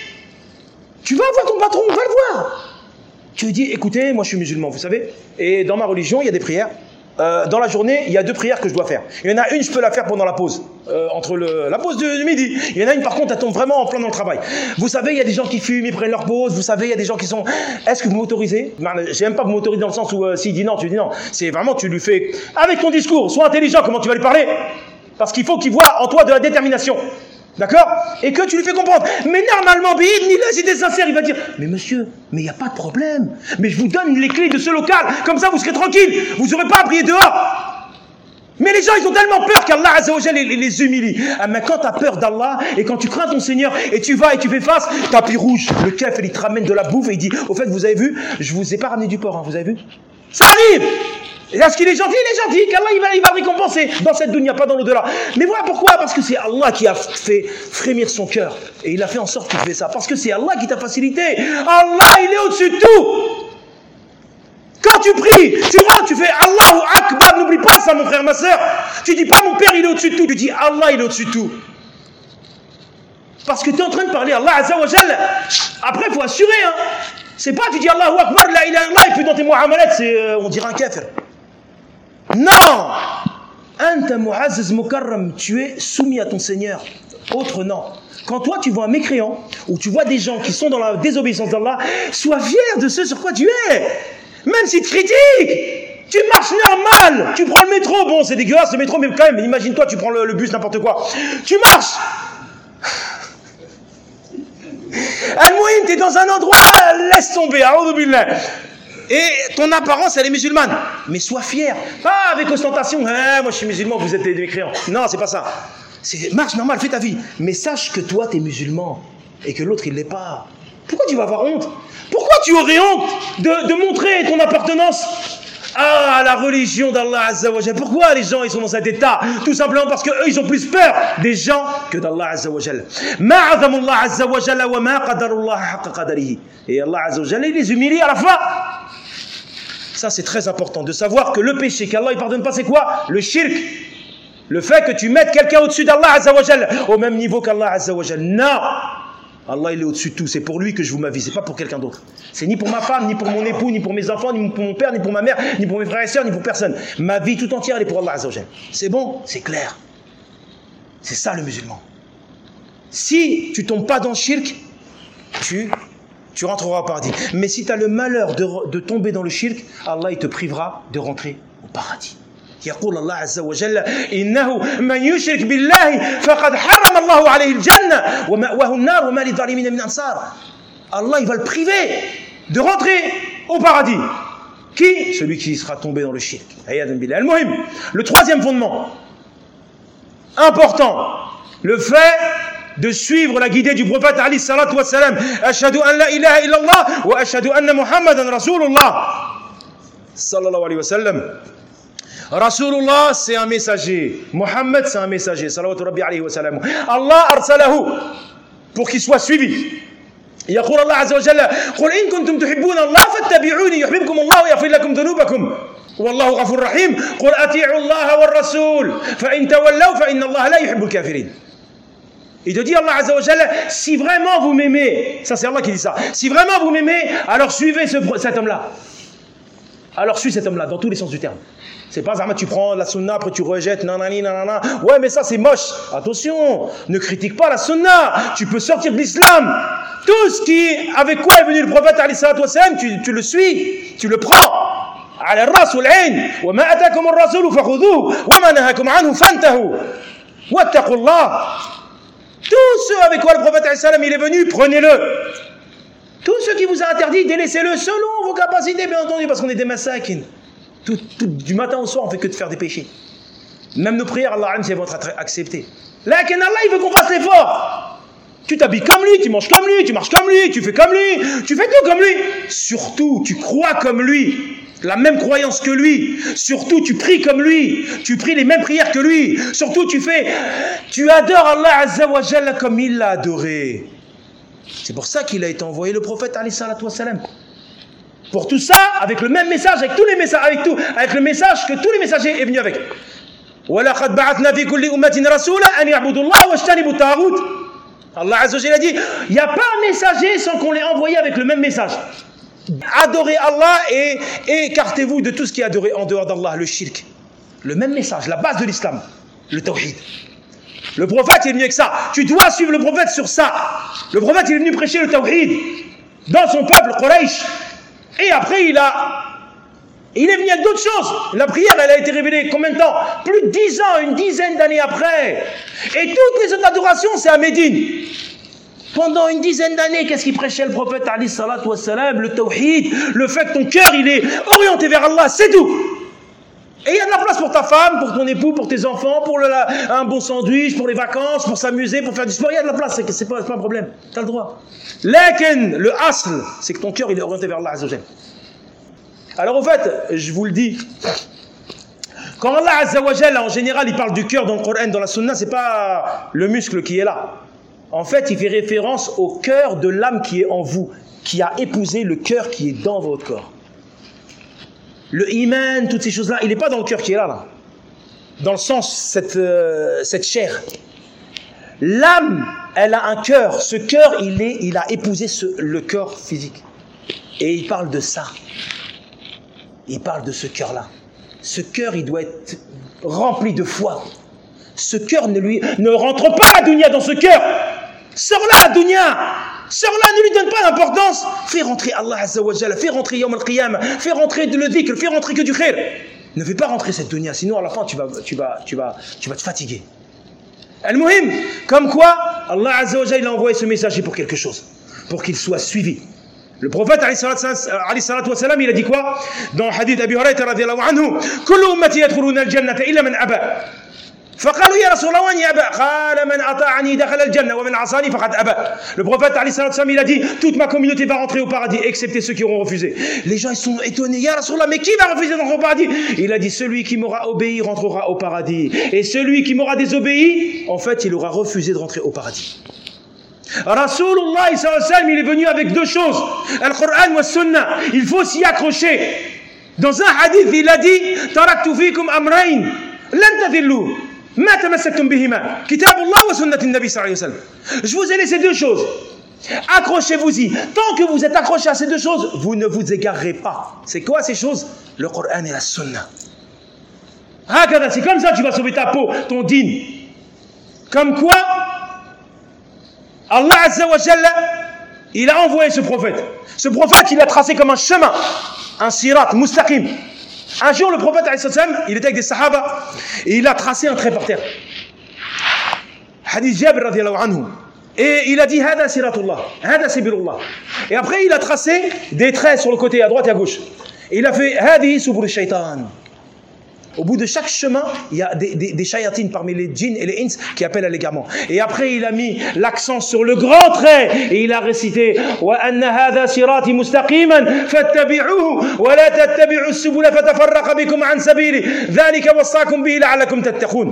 Tu vas voir ton patron, va le voir. Tu lui dis, écoutez, moi je suis musulman, vous savez, et dans ma religion, il y a des prières. Euh, dans la journée, il y a deux prières que je dois faire. Il y en a une, je peux la faire pendant la pause, euh, entre le, la pause de, de midi. Il y en a une, par contre, elle tombe vraiment en plein dans le travail. Vous savez, il y a des gens qui fument, ils prennent leur pause. Vous savez, il y a des gens qui sont... Est-ce que vous m'autorisez? J'aime pas vous m'autoriser dans le sens où, euh, s'il dit non, tu dis non. C'est vraiment, tu lui fais... Avec ton discours, sois intelligent, comment tu vas lui parler? Parce qu'il faut qu'il voit en toi de la détermination. D'accord? Et que tu lui fais comprendre. Mais normalement, Bidnillah, si t'es sincère, il va dire, mais monsieur, mais il n'y a pas de problème. Mais je vous donne les clés de ce local. Comme ça, vous serez tranquille. Vous n'aurez pas à prier dehors. Mais les gens, ils ont tellement peur qu'Allah Azza wa Jalla les, les humilie. Ah, mais quand tu as peur d'Allah et quand tu crains ton Seigneur et tu vas et tu fais face, tapis rouge, le kafir, il te ramène de la bouffe et il dit, au fait, vous avez vu, je vous ai pas ramené du porc, hein, vous avez vu? Ça arrive! Et est-ce qu'il est gentil? Il est gentil, qu'Allah il va, il va le récompenser dans cette dunya, pas dans l'au-delà. Mais voilà pourquoi, parce que c'est Allah qui a fait frémir son cœur. Et il a fait en sorte qu'il fait ça. Parce que c'est Allah qui t'a facilité. Allah, il est au-dessus de tout. Quand tu pries, tu rentres, tu fais Allahu Akbar, n'oublie pas ça mon frère, ma soeur. Tu dis pas mon père il est au-dessus de tout, tu dis Allah il est au-dessus de tout. Parce que tu es en train de parler Allah Azza wa Jalla. Après il faut assurer, hein. C'est pas tu dis Allahu Akbar, la ilaha illallah, et puis dans tes muamalat, c'est euh, on dirait un kafir. Non. Anta mu'azziz mukarram, tu es soumis à ton Seigneur. Autre non. Quand toi tu vois un mécréant, ou tu vois des gens qui sont dans la désobéissance d'Allah, sois fier de ce sur quoi tu es. Même s'ils te critiquent, tu marches normal, tu prends le métro, bon c'est dégueulasse le métro, mais quand même, imagine-toi, tu prends le, le bus, n'importe quoi, tu marches. Al-Mouhim, t'es dans un endroit, laisse tomber, a'oudhu billah. Et ton apparence, elle est musulmane, mais sois fier, pas avec ostentation, hein, moi je suis musulman, vous êtes des mécréants. Non, c'est pas ça. C'est marche normal, fais ta vie, mais sache que toi t'es musulman et que l'autre il l'est pas. Pourquoi tu vas avoir honte? Pourquoi tu aurais honte de, de montrer ton appartenance à la religion d'Allah Azza wa Jalla? Pourquoi les gens ils sont dans cet état? Tout simplement parce qu'eux ils ont plus peur des gens que d'Allah Azza wa Jalla. Ma'azamullah Azza wa Jalla wa ma qadarullah haqqa qadarihi. Et Allah Azza wa Jalla il les humilie à la fin. Ça c'est très important de savoir que le péché qu'Allah il pardonne pas c'est quoi? Le shirk. Le fait que tu mettes quelqu'un au-dessus d'Allah Azza wa Jalla au même niveau qu'Allah Azza wa Jalla. Non. Allah il est au-dessus de tout, c'est pour lui que je vous ma vie, c'est pas pour quelqu'un d'autre. C'est ni pour ma femme, ni pour mon époux, ni pour mes enfants, ni pour mon père, ni pour ma mère, ni pour mes frères et sœurs, ni pour personne. Ma vie tout entière elle est pour Allah Azza wa Jalla. C'est bon, c'est clair. C'est ça le musulman. Si tu tombes pas dans le shirk, tu, tu rentreras au paradis. Mais si tu as le malheur de, de tomber dans le shirk, Allah il te privera de rentrer au paradis. يقول الله عز وجل إنه من يشرك بالله فقد حرم الله عليه الجنة ومأواه النار وما للظالمين من أنصار. Allah il va le priver de rentrer au paradis. Qui? Celui qui sera tombé dans le shirk. Al-Muhim. Le troisième fondement important, le fait de suivre la guidée du prophète alayhi salatu wa salam. Ashhadu an la ilaha illallah wa ashhadu anna Muhammadan Rasulullah sallallahu alayhi wa sallam. Rasulullah, c'est un messager. Muhammad, c'est un messager. Salawatu Rabbi alayhi wa sallam. Allah arsalahu pour qu'il soit suivi. يقول الله عز وجل قل إن كنتم تحبون الله فاتبعوني يحببكم الله ويغفر لكم ذنوبكم والله غفور رحيم قل أطيعوا الله والرسول فإن تولوا فإن الله لا يحب الكافرين. Il te dit Allah Azza wa Jalla, si vraiment vous m'aimez, ça c'est Allah qui dit ça, si vraiment vous m'aimez, alors suivez ce, cet homme-là. Alors suis cet homme-là, dans tous les sens du terme. C'est pas Zahma, tu prends la sunna, après tu rejettes, nanani, nanana. Ouais, mais ça c'est moche. Attention, ne critique pas la sunna. Tu peux sortir de l'islam. Tout ce qui, avec quoi est venu le prophète, alayhi salatu wa salam, tu, tu le suis, tu le prends. Ala ras wal ayn. Wa ma atakum ar-rasul fakhudhuhu. Wa ma nahakum anhu fantahu. Wattaqullah. Tout ce avec quoi le prophète, alayhi salam, il est venu, prenez-le. Tout ce qui vous a interdit, délaissez-le selon vos capacités, bien entendu, parce qu'on est des massakines. Tout, tout, du matin au soir, on ne fait que de faire des péchés. Même nos prières, Allah, c'est votre accepté. Là, Allah, il veut qu'on fasse l'effort. Tu t'habilles comme lui, tu manges comme lui, tu marches comme lui, tu fais comme lui, tu fais tout comme lui. Surtout, tu crois comme lui, la même croyance que lui. Surtout, tu pries comme lui, tu pries les mêmes prières que lui. Surtout, tu fais, tu adores Allah Azza wa Jalla comme il l'a adoré. C'est pour ça qu'il a été envoyé le prophète alayhi salatu wa salam. Pour tout ça, avec le même message, avec tous les messages, avec tout, avec le message que tous les messagers est venu avec. وَلَقَدْ بَعَثْنَا فِي كُلِّ أُمَّةٍ رَسُولًا أَنْ يَعْبُدُوا اللَّهَ وَاجْتَنِبُوا الطَّاغُوتَ. Allah Azza wa Jalla a dit, il n'y a pas un messager sans qu'on l'ait envoyé avec le même message. Adorez Allah et, et écartez-vous de tout ce qui est adoré en dehors d'Allah, le shirk. Le même message, la base de l'islam, le tawhid. Le prophète il est venu avec ça. Tu dois suivre le prophète sur ça. Le prophète il est venu prêcher le tawhid dans son peuple, Quraysh. Et après il a... Il est venu avec d'autres choses. La prière, elle a été révélée combien de temps? Plus de dix ans, une dizaine d'années après. Et toutes les autres adorations, c'est à Médine. Pendant une dizaine d'années, qu'est-ce qu'il prêchait le prophète alayhi salatu wassalam? Le tawhid, le fait que ton cœur, il est orienté vers Allah, c'est tout. Et il y a de la place pour ta femme, pour ton époux, pour tes enfants, pour le, un bon sandwich, pour les vacances, pour s'amuser, pour faire du sport. Il y a de la place, c'est, c'est, pas, c'est pas un problème. Tu as le droit. Lakin, le asl, c'est que ton cœur il est orienté vers Allah Azza wa Jal. Alors au fait, je vous le dis, quand Allah Azza wa Jal, en général, il parle du cœur dans le Coran, dans la Sunna, c'est pas le muscle qui est là. En fait, il fait référence au cœur de l'âme qui est en vous, qui a épousé le cœur qui est dans votre corps. Le iman, toutes ces choses-là, il n'est pas dans le cœur qui est là, là. Dans le sens, cette, euh, cette chair. L'âme, elle a un cœur. Ce cœur, il, est, il a épousé ce, le corps physique. Et il parle de ça. Il parle de ce cœur-là. Ce cœur, il doit être rempli de foi. Ce cœur ne lui ne rentre pas la dunya dans ce cœur. Sors-la la dunya. Sors-la, ne lui donne pas d'importance. Fais rentrer Allah Azza wa Jalla, fais rentrer Yawm al-Qiyamah, fais rentrer le dhikr, fais rentrer que du khair. Ne fais pas rentrer cette dunya, sinon à la fin tu vas, tu vas, tu vas, tu vas te fatiguer. Al-Muhim, comme quoi Allah Azza wa Jalla a envoyé ce messager pour quelque chose, pour qu'il soit suivi. Le prophète alayhi salatu wa salam, il a dit quoi? Dans le hadith Abi Hurayra radiyallahu anhu, kullu ummati yadkhuluna al-jannata illa man aba. فقالوا يا رسول الله ومن يأبى قال من أطاعني دخل الجنة ومن عصاني فقد أبى. Le prophète alayhi salatu wa salam, il a dit toute ma communauté va rentrer au paradis excepté ceux qui auront refusé. Les gens ils sont étonnés, ya Rasulullah, mais qui va refuser d'entrer au paradis? Il a dit celui qui m'aura obéi rentrera au paradis et celui qui m'aura désobéi, en fait, il aura refusé de rentrer au paradis. Rasulullah sallallahu alayhi wa sallam, il est venu avec deux choses, Al-Qur'an wa Sunnah. Il faut s'y accrocher. Dans un hadith, il a dit taraktu fikum amrayn lan tadillu ما تمسكتم بهما كتاب الله وسنة النبي صلى الله عليه وسلم. Je vous ai laissé deux choses. Accrochez-vous-y. Tant que vous êtes accrochés à ces deux choses, vous ne vous égarerez pas. C'est quoi ces choses? Le Coran et la Sunna. C'est comme ça que tu vas sauver ta peau, ton din. Comme quoi, Allah Azza wa Jalla, il a envoyé ce prophète. Ce prophète, il a tracé comme un chemin, un sirat, mustaqim. Un jour, le prophète, il était avec des sahaba et il a tracé un trait par terre. Hadith Jabir radiyallahu anhu. Et il a dit Hada siratullah, Hada sibirullah. Et après, il a tracé des traits sur le côté, à droite et à gauche. Et il a fait Hadi subur shaitan. Au bout de chaque chemin, il y a des, des, des shayatines parmi les djinns et les ins qui appellent à l'égarement. Et après, il a mis l'accent sur le grand trait et il a récité Wa anna hadha sirati mustaqiman fattabi'uhu wa la tattabi'u as-subula fatafarraqa bikum an sabili dhalika wassakum bihi la'allakum tattaqun.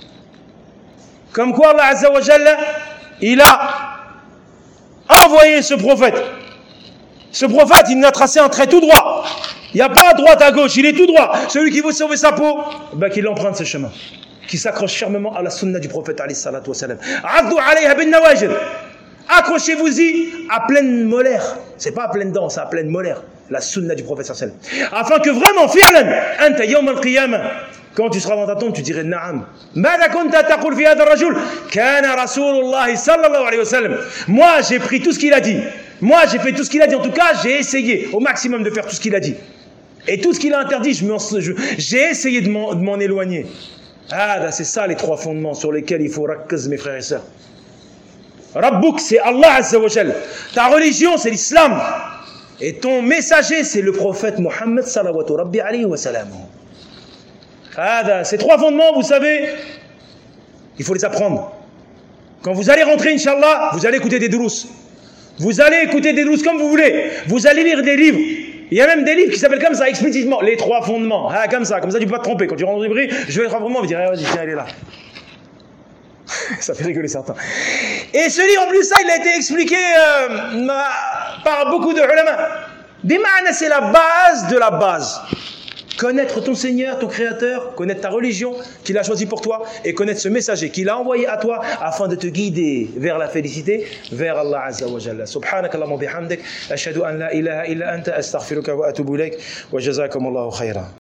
Comme quoi Allah Azza wa Jalla, il a envoyé ce prophète. Ce prophète, il nous a tracé un trait tout droit. Il n'y a pas à droite, à gauche, il est tout droit. Celui qui veut sauver sa peau, ben qu'il emprunte ce chemin. Qui s'accroche fermement à la sunna du prophète alayhi salatu wa salam. Addu alayha bin nawajid. Accrochez-vous-y à pleine molaire. C'est pas à pleine dent, c'est à pleine molaire. La sunna du prophète sallallahu alayhi wa sallam. Afin que vraiment, fi'lan, anta yawm al-qiyamah, quand tu seras dans ta tombe, tu dirais Na'am. Mada kunta taqul fi hadha ar-rajul? Kana Rasulullah sallallahu alayhi wa sallam. Moi, j'ai pris tout ce qu'il a dit. Moi, j'ai fait tout ce qu'il a dit. En tout cas, j'ai essayé au maximum de faire tout ce qu'il a dit. Et tout ce qu'il a interdit, je je, j'ai essayé de m'en, de m'en éloigner. Ah, c'est ça les trois fondements sur lesquels il faut rakkaz, mes frères et sœurs. Rabbouk, c'est Allah Azza wa Jal. Ta religion, c'est l'islam. Et ton messager, c'est le prophète Mohammed sallallahu alayhi wa sallam. Ah, ces trois fondements, vous savez, il faut les apprendre. Quand vous allez rentrer, Inch'Allah, vous allez écouter des drous. Vous allez écouter des drous comme vous voulez. Vous allez lire des livres. Il y a même des livres qui s'appellent comme ça, explicitement, les trois fondements. Ah, comme ça, comme ça tu ne peux pas te tromper. Quand tu rentres dans une librairie, je vais les trois fondements, on va dire, ah, vas-y, tiens, elle est là. Ça fait rigoler certains. Et ce livre, en plus, ça, il a été expliqué euh, par beaucoup de ulama. Bima'ana, c'est la base de la base. Connaître ton Seigneur, ton Créateur, connaître ta religion qu'il a choisie pour toi et connaître ce messager qu'il a envoyé à toi afin de te guider vers la félicité, vers Allah Azza wa Jalla. Subhanakallahumma bihamdik, ashhadu an la ilaha illa anta astaghfiruka wa atubu ilayk wa jazakumullahu khayran.